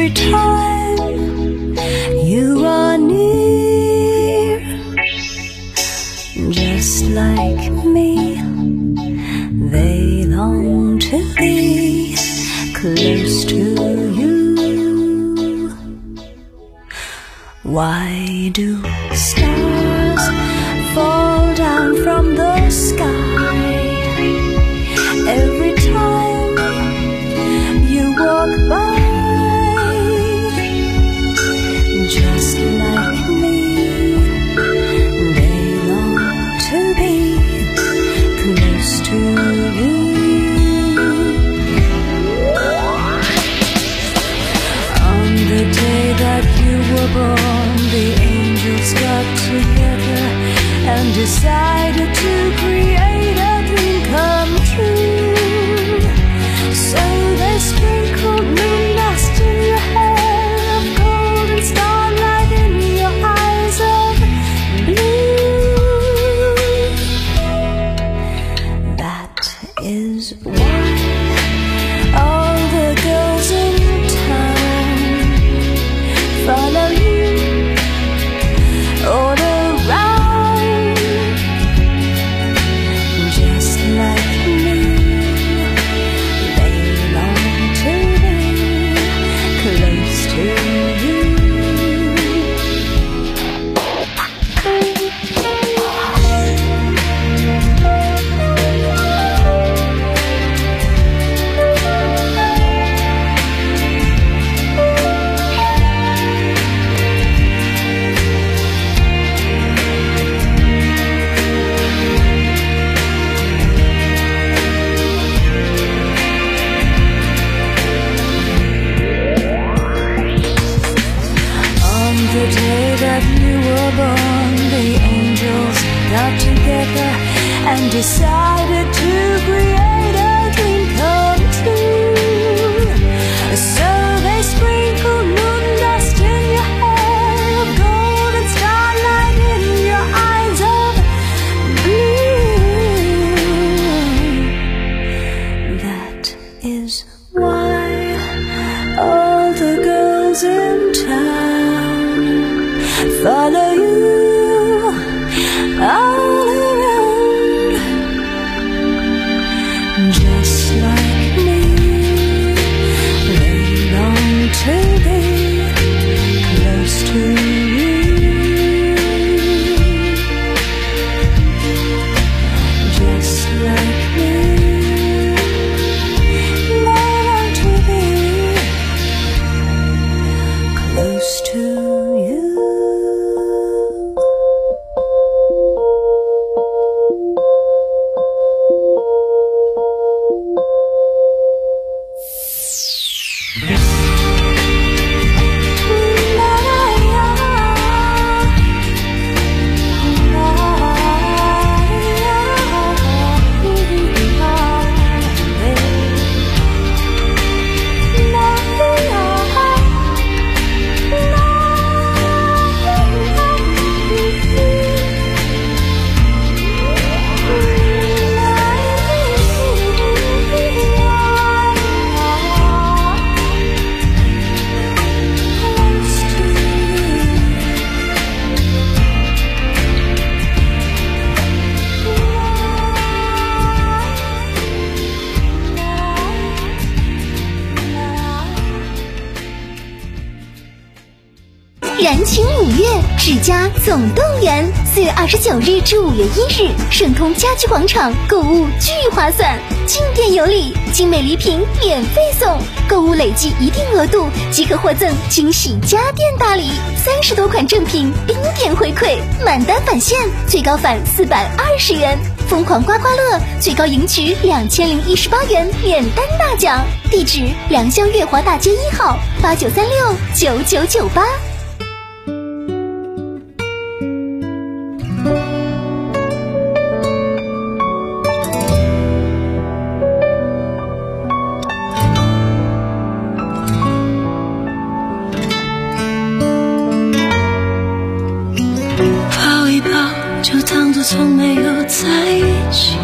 every time you are near, just like me, they long to be close to you. Why do stars fall down from the sky every time you walk by? Just like me, they long to be close to you. On the day that you were born, the angels got together and decided to create a dream come true. So they sprinkled moon dust in your hair of gold and starlight in your eyes of blue. That is why all the girls in town follow you all around. Just like me, they long to be close to you. The day that you were born, the angels got together and decided to create a dream come true. So they sprinkled moon dust in your hair of gold and starlight in your eyes of blue. That is why all the girls in town follow you all around. Just like me, they long to be close to you. Just like me, they long to be close to you. 燃情五月，指甲总动员。四月二十九日至五月一日，盛通家居广场购物巨划算，进店有礼，精美礼品免费送，购物累计一定额度即可获赠惊喜家电大礼，三十多款正品冰点回馈，满单返现，最高返四百二十元。疯狂刮刮乐最高赢取两千零一十八元免单大奖。地址：良乡月华大街一号，八九三六九九九八。 抱一抱，就当作从没有在一起，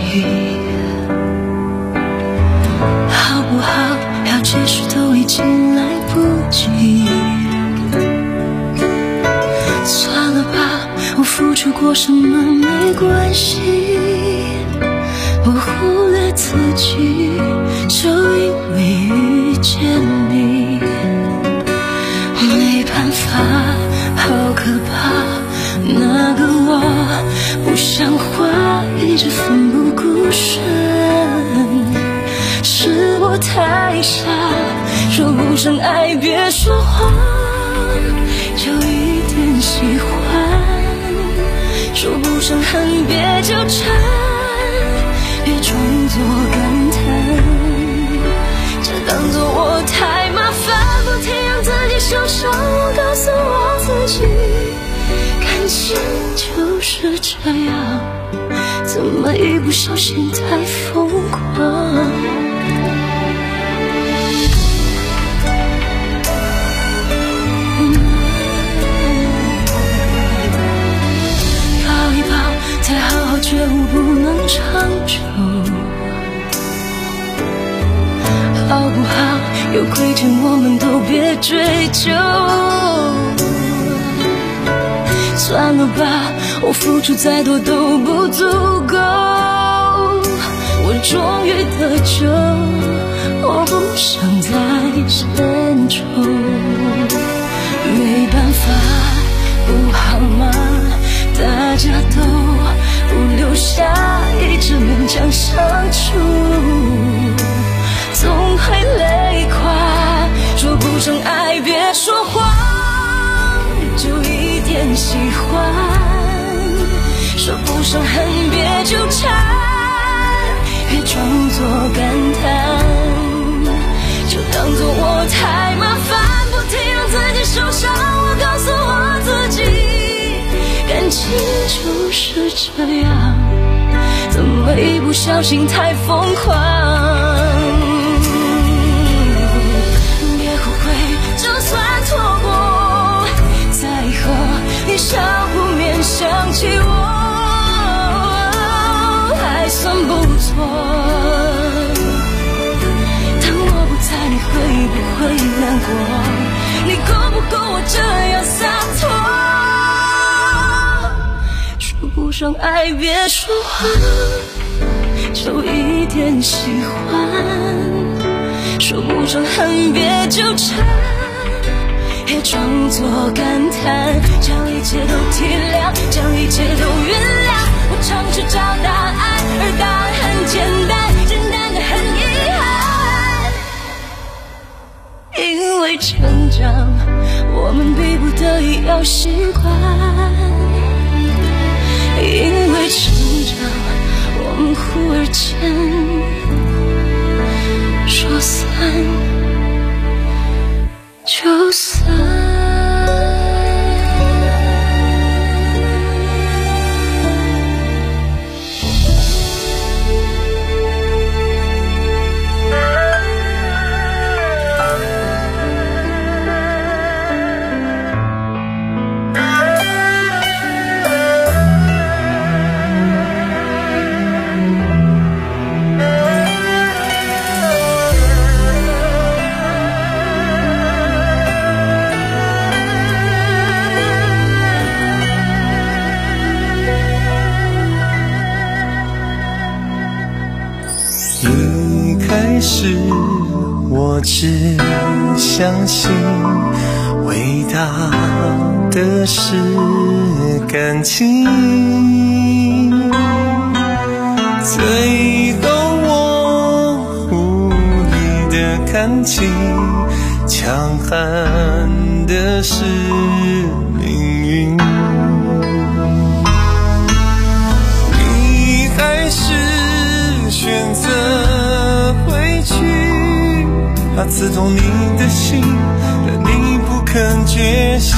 好不好？要解释都已经来不及。 我付出过什么没关系，我忽略自己，就因为遇见你。没办法，好可怕，那个我不像话，一直奋不顾身，是我太傻，说不上爱别说谎，就一点喜欢，说不上恨别纠缠，别装作感叹，这当作我太麻烦，不停让自己受伤。我告诉我自己，感情就是这样，怎么一不小心太疯狂。再好好觉悟不能长久，好不好？有亏欠我们都别追究。算了吧，我付出再多都不足够。我终于得救，我不想再献丑。没办法，不好吗？大家都不留下，一直勉强相处，总会累垮。说不上爱别说谎，就一点喜欢，说不上恨别纠缠，别装作感叹，就当作我太麻烦，不停让自己受伤。我告诉我自己，感情就是这样，怎么一不小心太疯狂。别后悔，就算错过，再和你笑不免想起我，还算不错。当我不在，你会不会难过？你够不够我这样洒脱？说不上爱别说谎，就一点喜欢，说不上恨别纠缠，别装作感叹，将一切都体谅，将一切都原谅。我尝试找答案，而答案很简单，简单的很遗憾。因为成长，我们逼不得已要习惯，因为成长，我们忽而间说散就散。 是我只相信伟大的是感情，最后我无力的看清，强悍的是命运。你还是选择它刺痛你的心，但你不肯觉醒。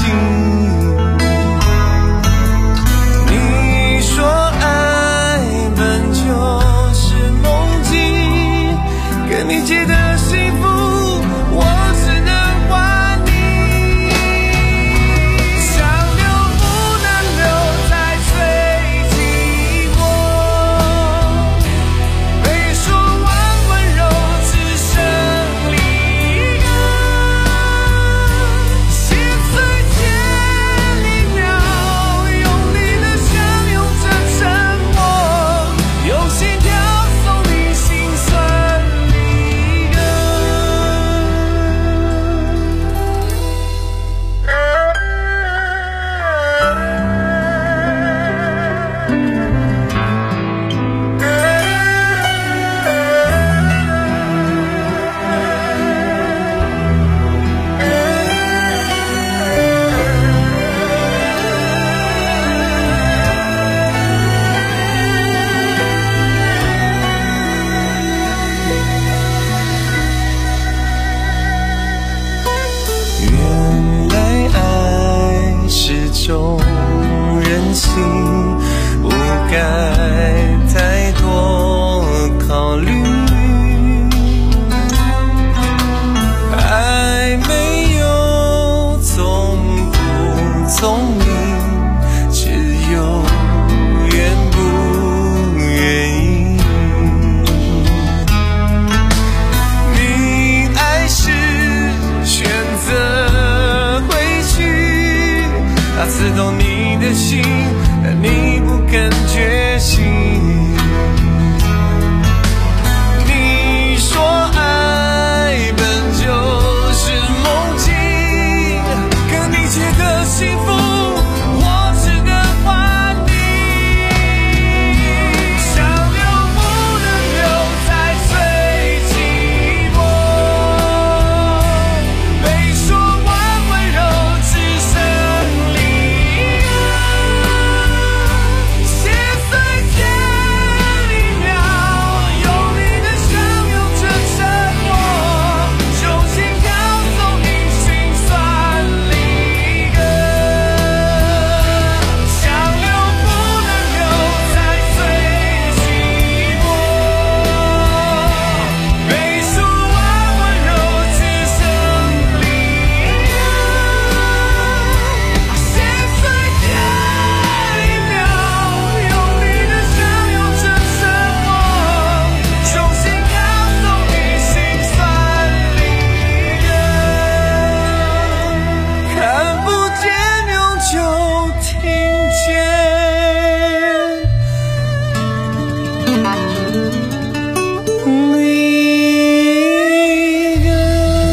你说爱本就是梦境，跟你借的幸福我只能还你。想留不能留，在最寂寞，没说完温柔只剩离。心碎前心，不该太多考虑。爱没有聪不聪明，只有愿不愿意。你爱是选择回去，它刺痛你的心，但你不肯觉醒。你说爱本就是梦境，可你觉得幸福我只能还你。想留不能留，才最寂寞。没说完温柔，只剩离歌。心碎前一秒，用力的相拥着沉默，重新跳走你心酸离歌。想留不能留，才最寂寞。没说完温柔，只剩离歌。心碎前一秒，用力的相拥着沉默，重新跳走你心酸离歌。看不见永久听见离歌。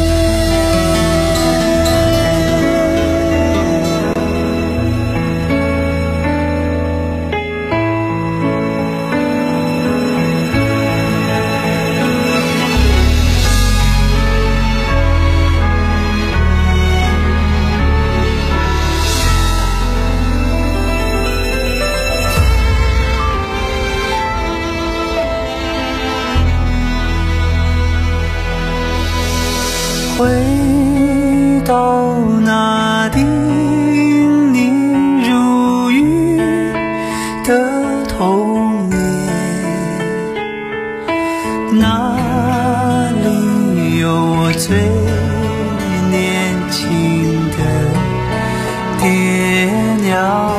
回到那叮咛如雨的童年，那里有我最年轻的爹娘。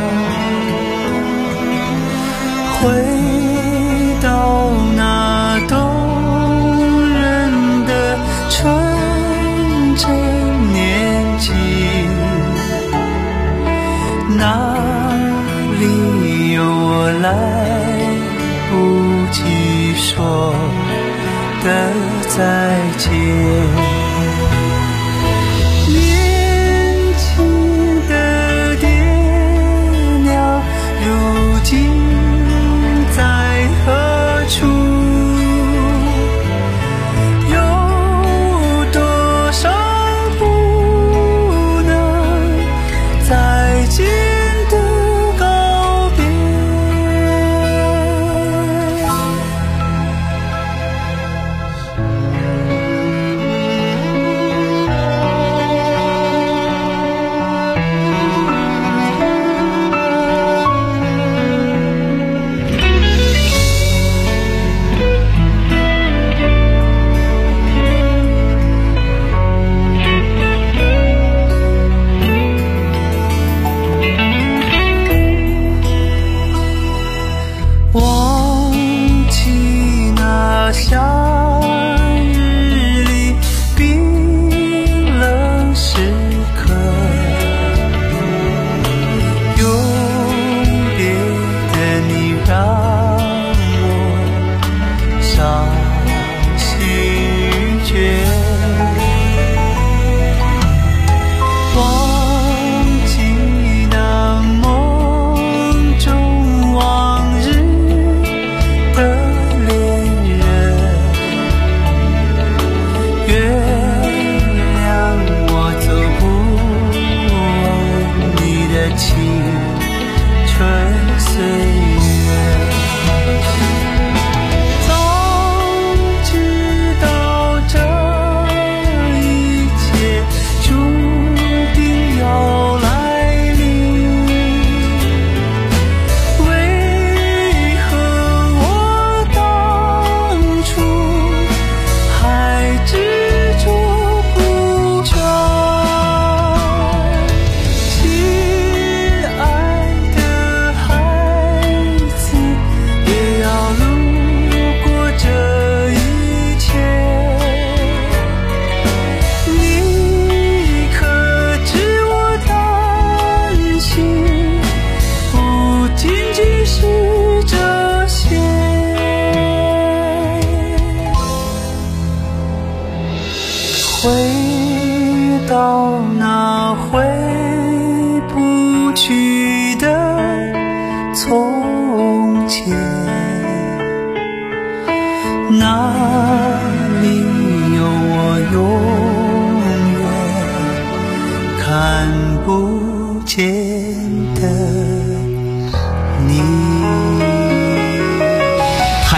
回到那动人的纯真年纪，那里有我来不及说的再见。年轻的爹娘，如今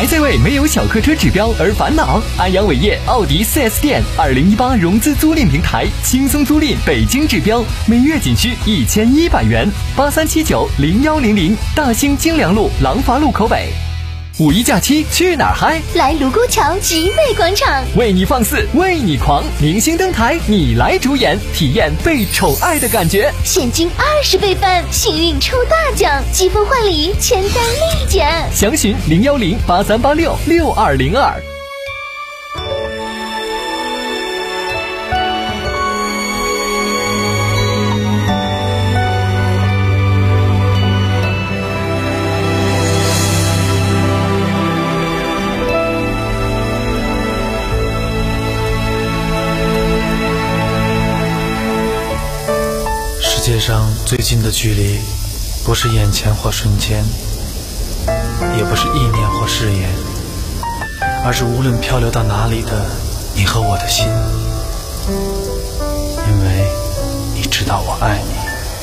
还在为没有小客车指标而烦恼？安阳伟业奥迪 四 S 店二零一八融资租赁平台，轻松租赁北京指标，每月仅需一千一百元。八三七九零幺零零，大兴京良路廊坊路口北。五一假期去哪儿嗨？ 来卢沟桥集美广场， 为你放肆，为你狂，明星登台，你来主演，体验被宠爱的感觉。 现金二十倍翻，幸运抽大奖，积分换礼，签单立减。 详询零幺零八三八六六二零二。 世界上最近的距离，不是眼前或瞬间，也不是意念或誓言，而是无论漂流到哪里的你和我的心，因为你知道我爱你。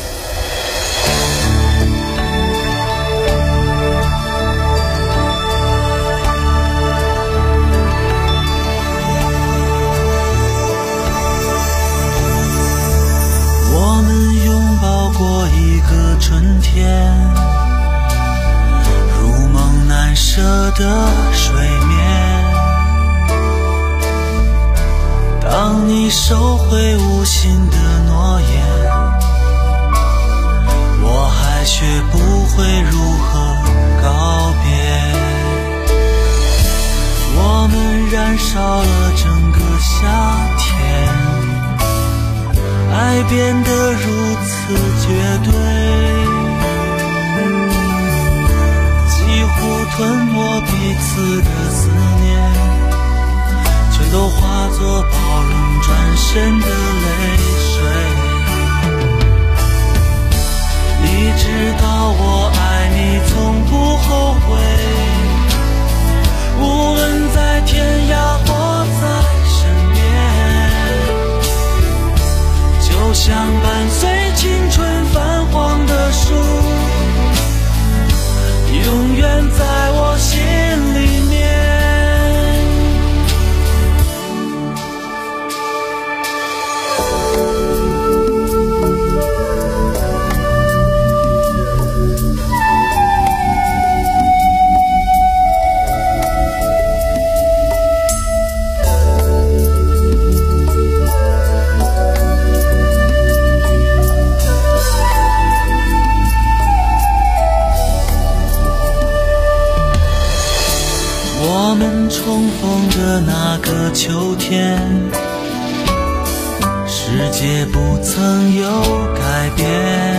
我们拥抱过一个春天，如梦难舍的水面。当你收回无心的诺言，我还学不会如何告别。我们燃烧了整个夏天，爱变得如此绝对，几乎吞没彼此的思念，全都化作包容转身的泪水。你知道我爱你从不后悔，无论在天涯或在身边，就像伴随青春泛黄的树，永远在我心里面。我们重逢的那个秋天，世界不曾有改变，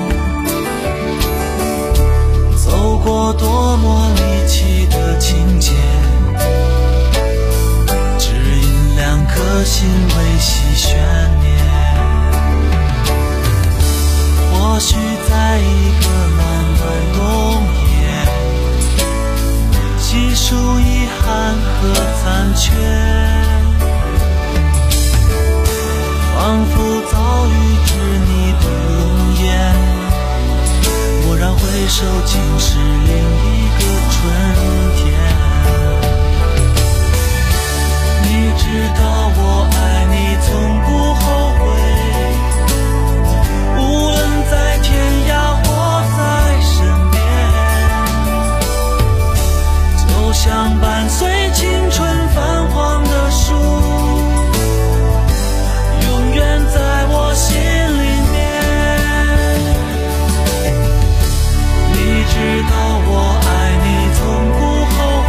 走过多么离奇的情节，只因两颗心维系悬念。或许在一个暖暖冬夜，细数遗憾和残缺，仿佛早预知你的容颜，蓦然回首竟是另一个春天。你知道我爱你从不后悔，无论在天涯或在身边，就像伴随青春泛黄的树，永远在我心里面。你知道我爱你从不后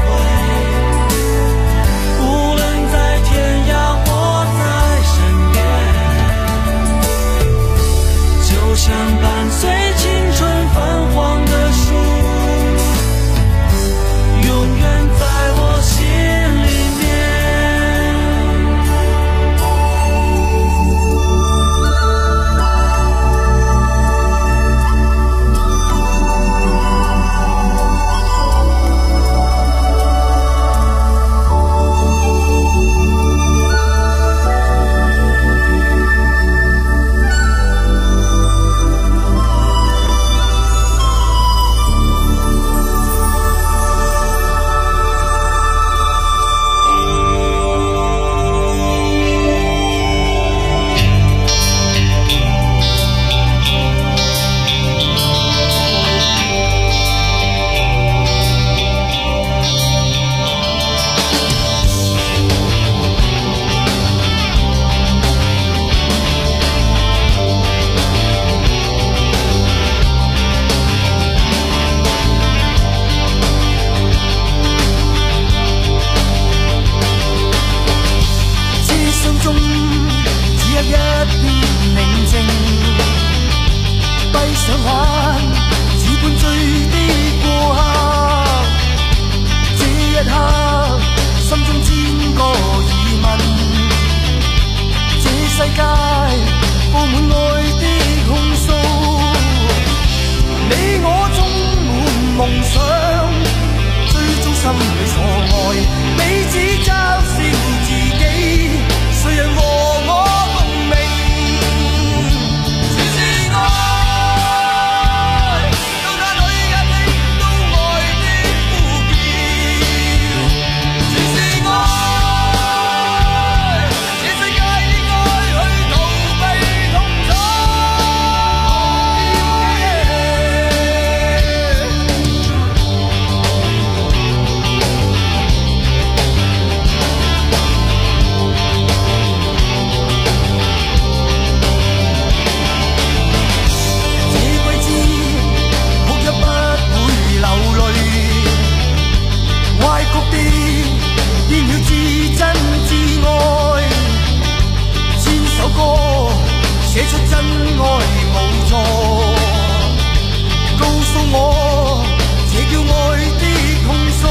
夢想，最終心裏所愛，彼此嘲笑自己，誰人和我共鳴？只是愛，到哪裏也聽到愛的呼叫。只是愛，這世界應該去逃避痛楚。變了至真至愛，千首歌寫出真愛無助，告訴我這叫愛的控訴，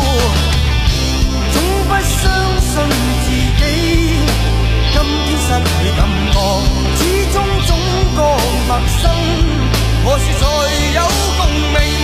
總不相信自己，今天失去感覺，始終總覺陌生，何時才有共鳴？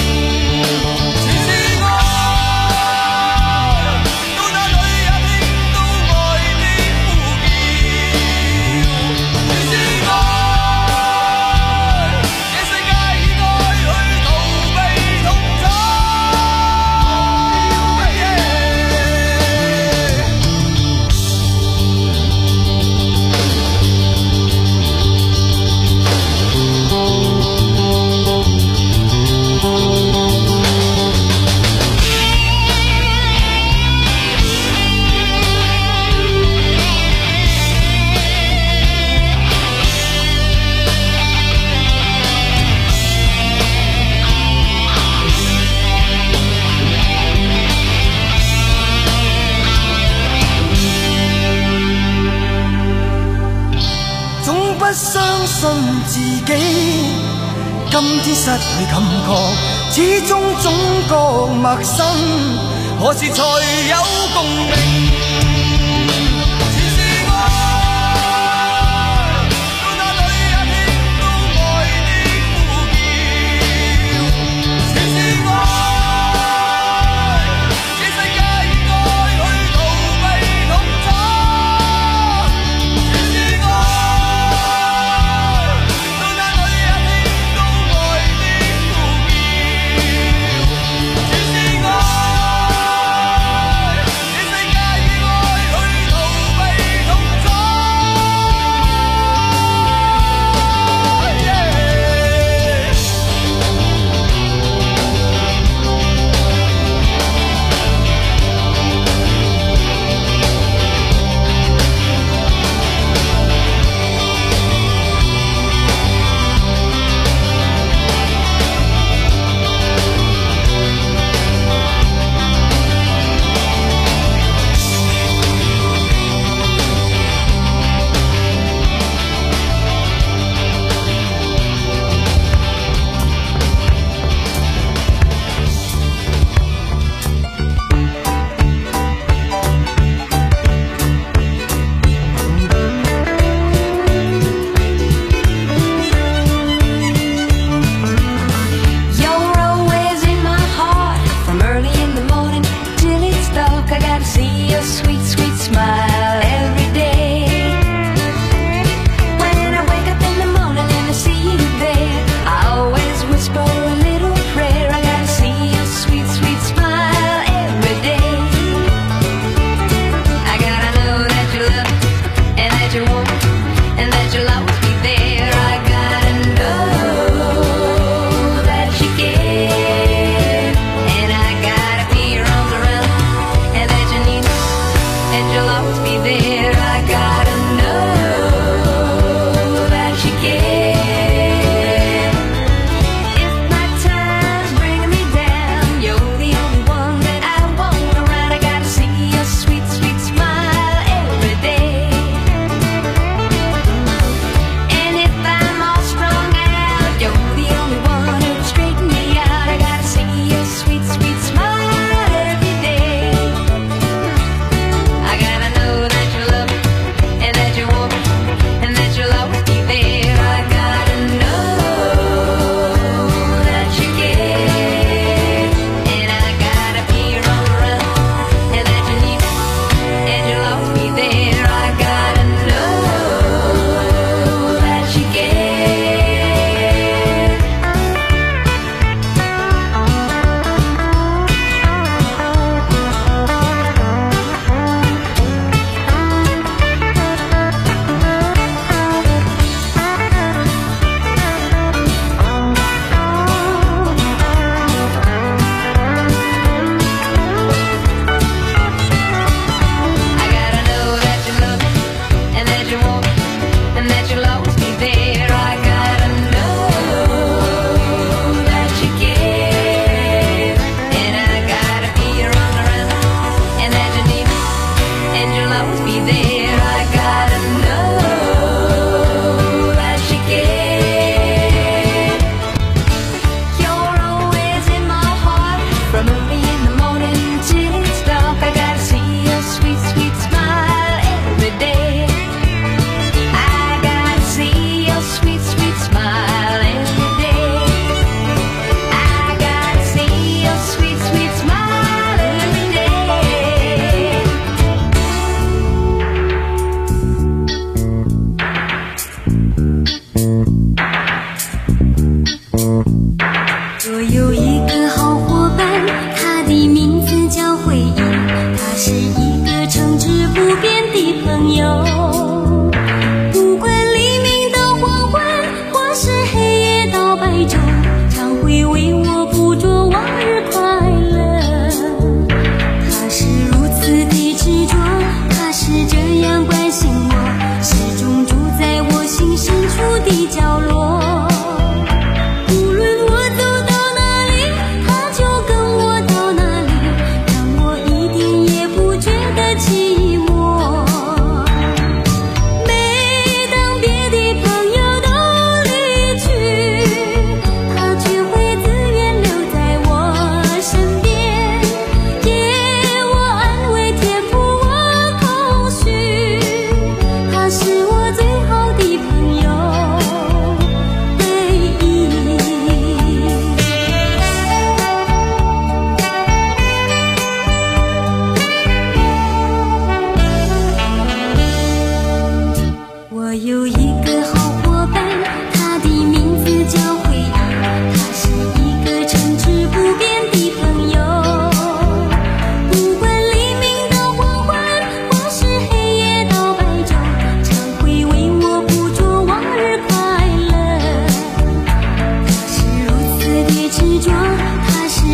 相信自己，今天失去感覺，始終總覺陌生，何時才有共鳴？世界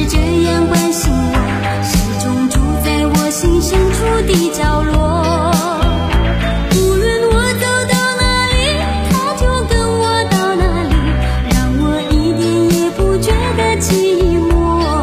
这样关心我，始终住在我心深处的角落。无论我走到哪里，他就跟我到哪里，让我一点也不觉得寂寞。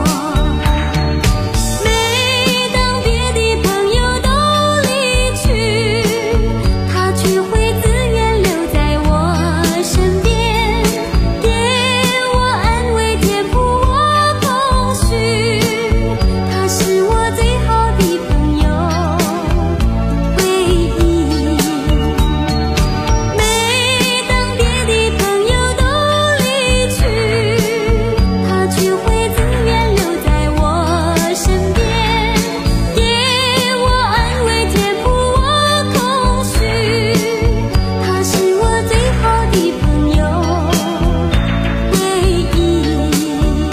每当别的朋友都离去，他却会自愿留在我身边，给我安慰，填补我空虚。他是我最好的朋友，回忆。每当别的朋友都离去，他却会自愿留在我身边，给我安慰，填补我空虚。他是我最好的朋友，回忆。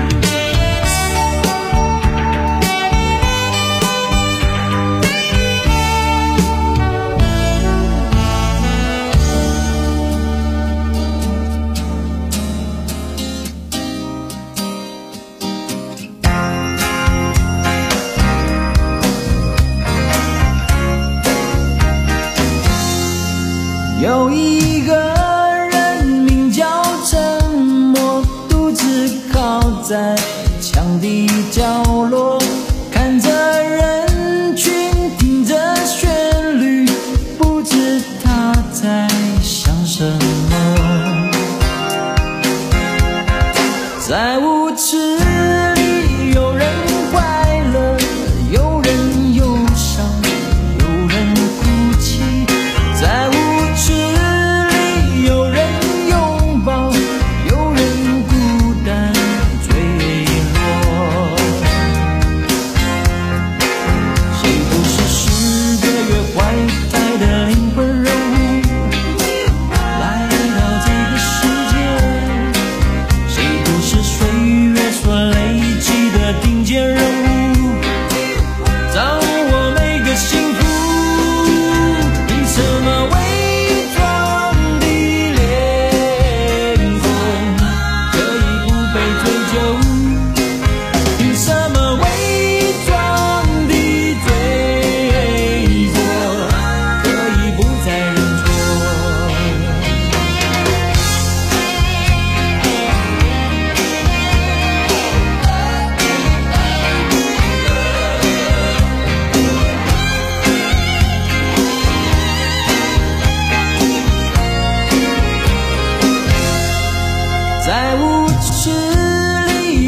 有一个人名叫沉默，独自靠在墙的角落，看着人群，听着旋律，不知他在想什么。在舞池里有人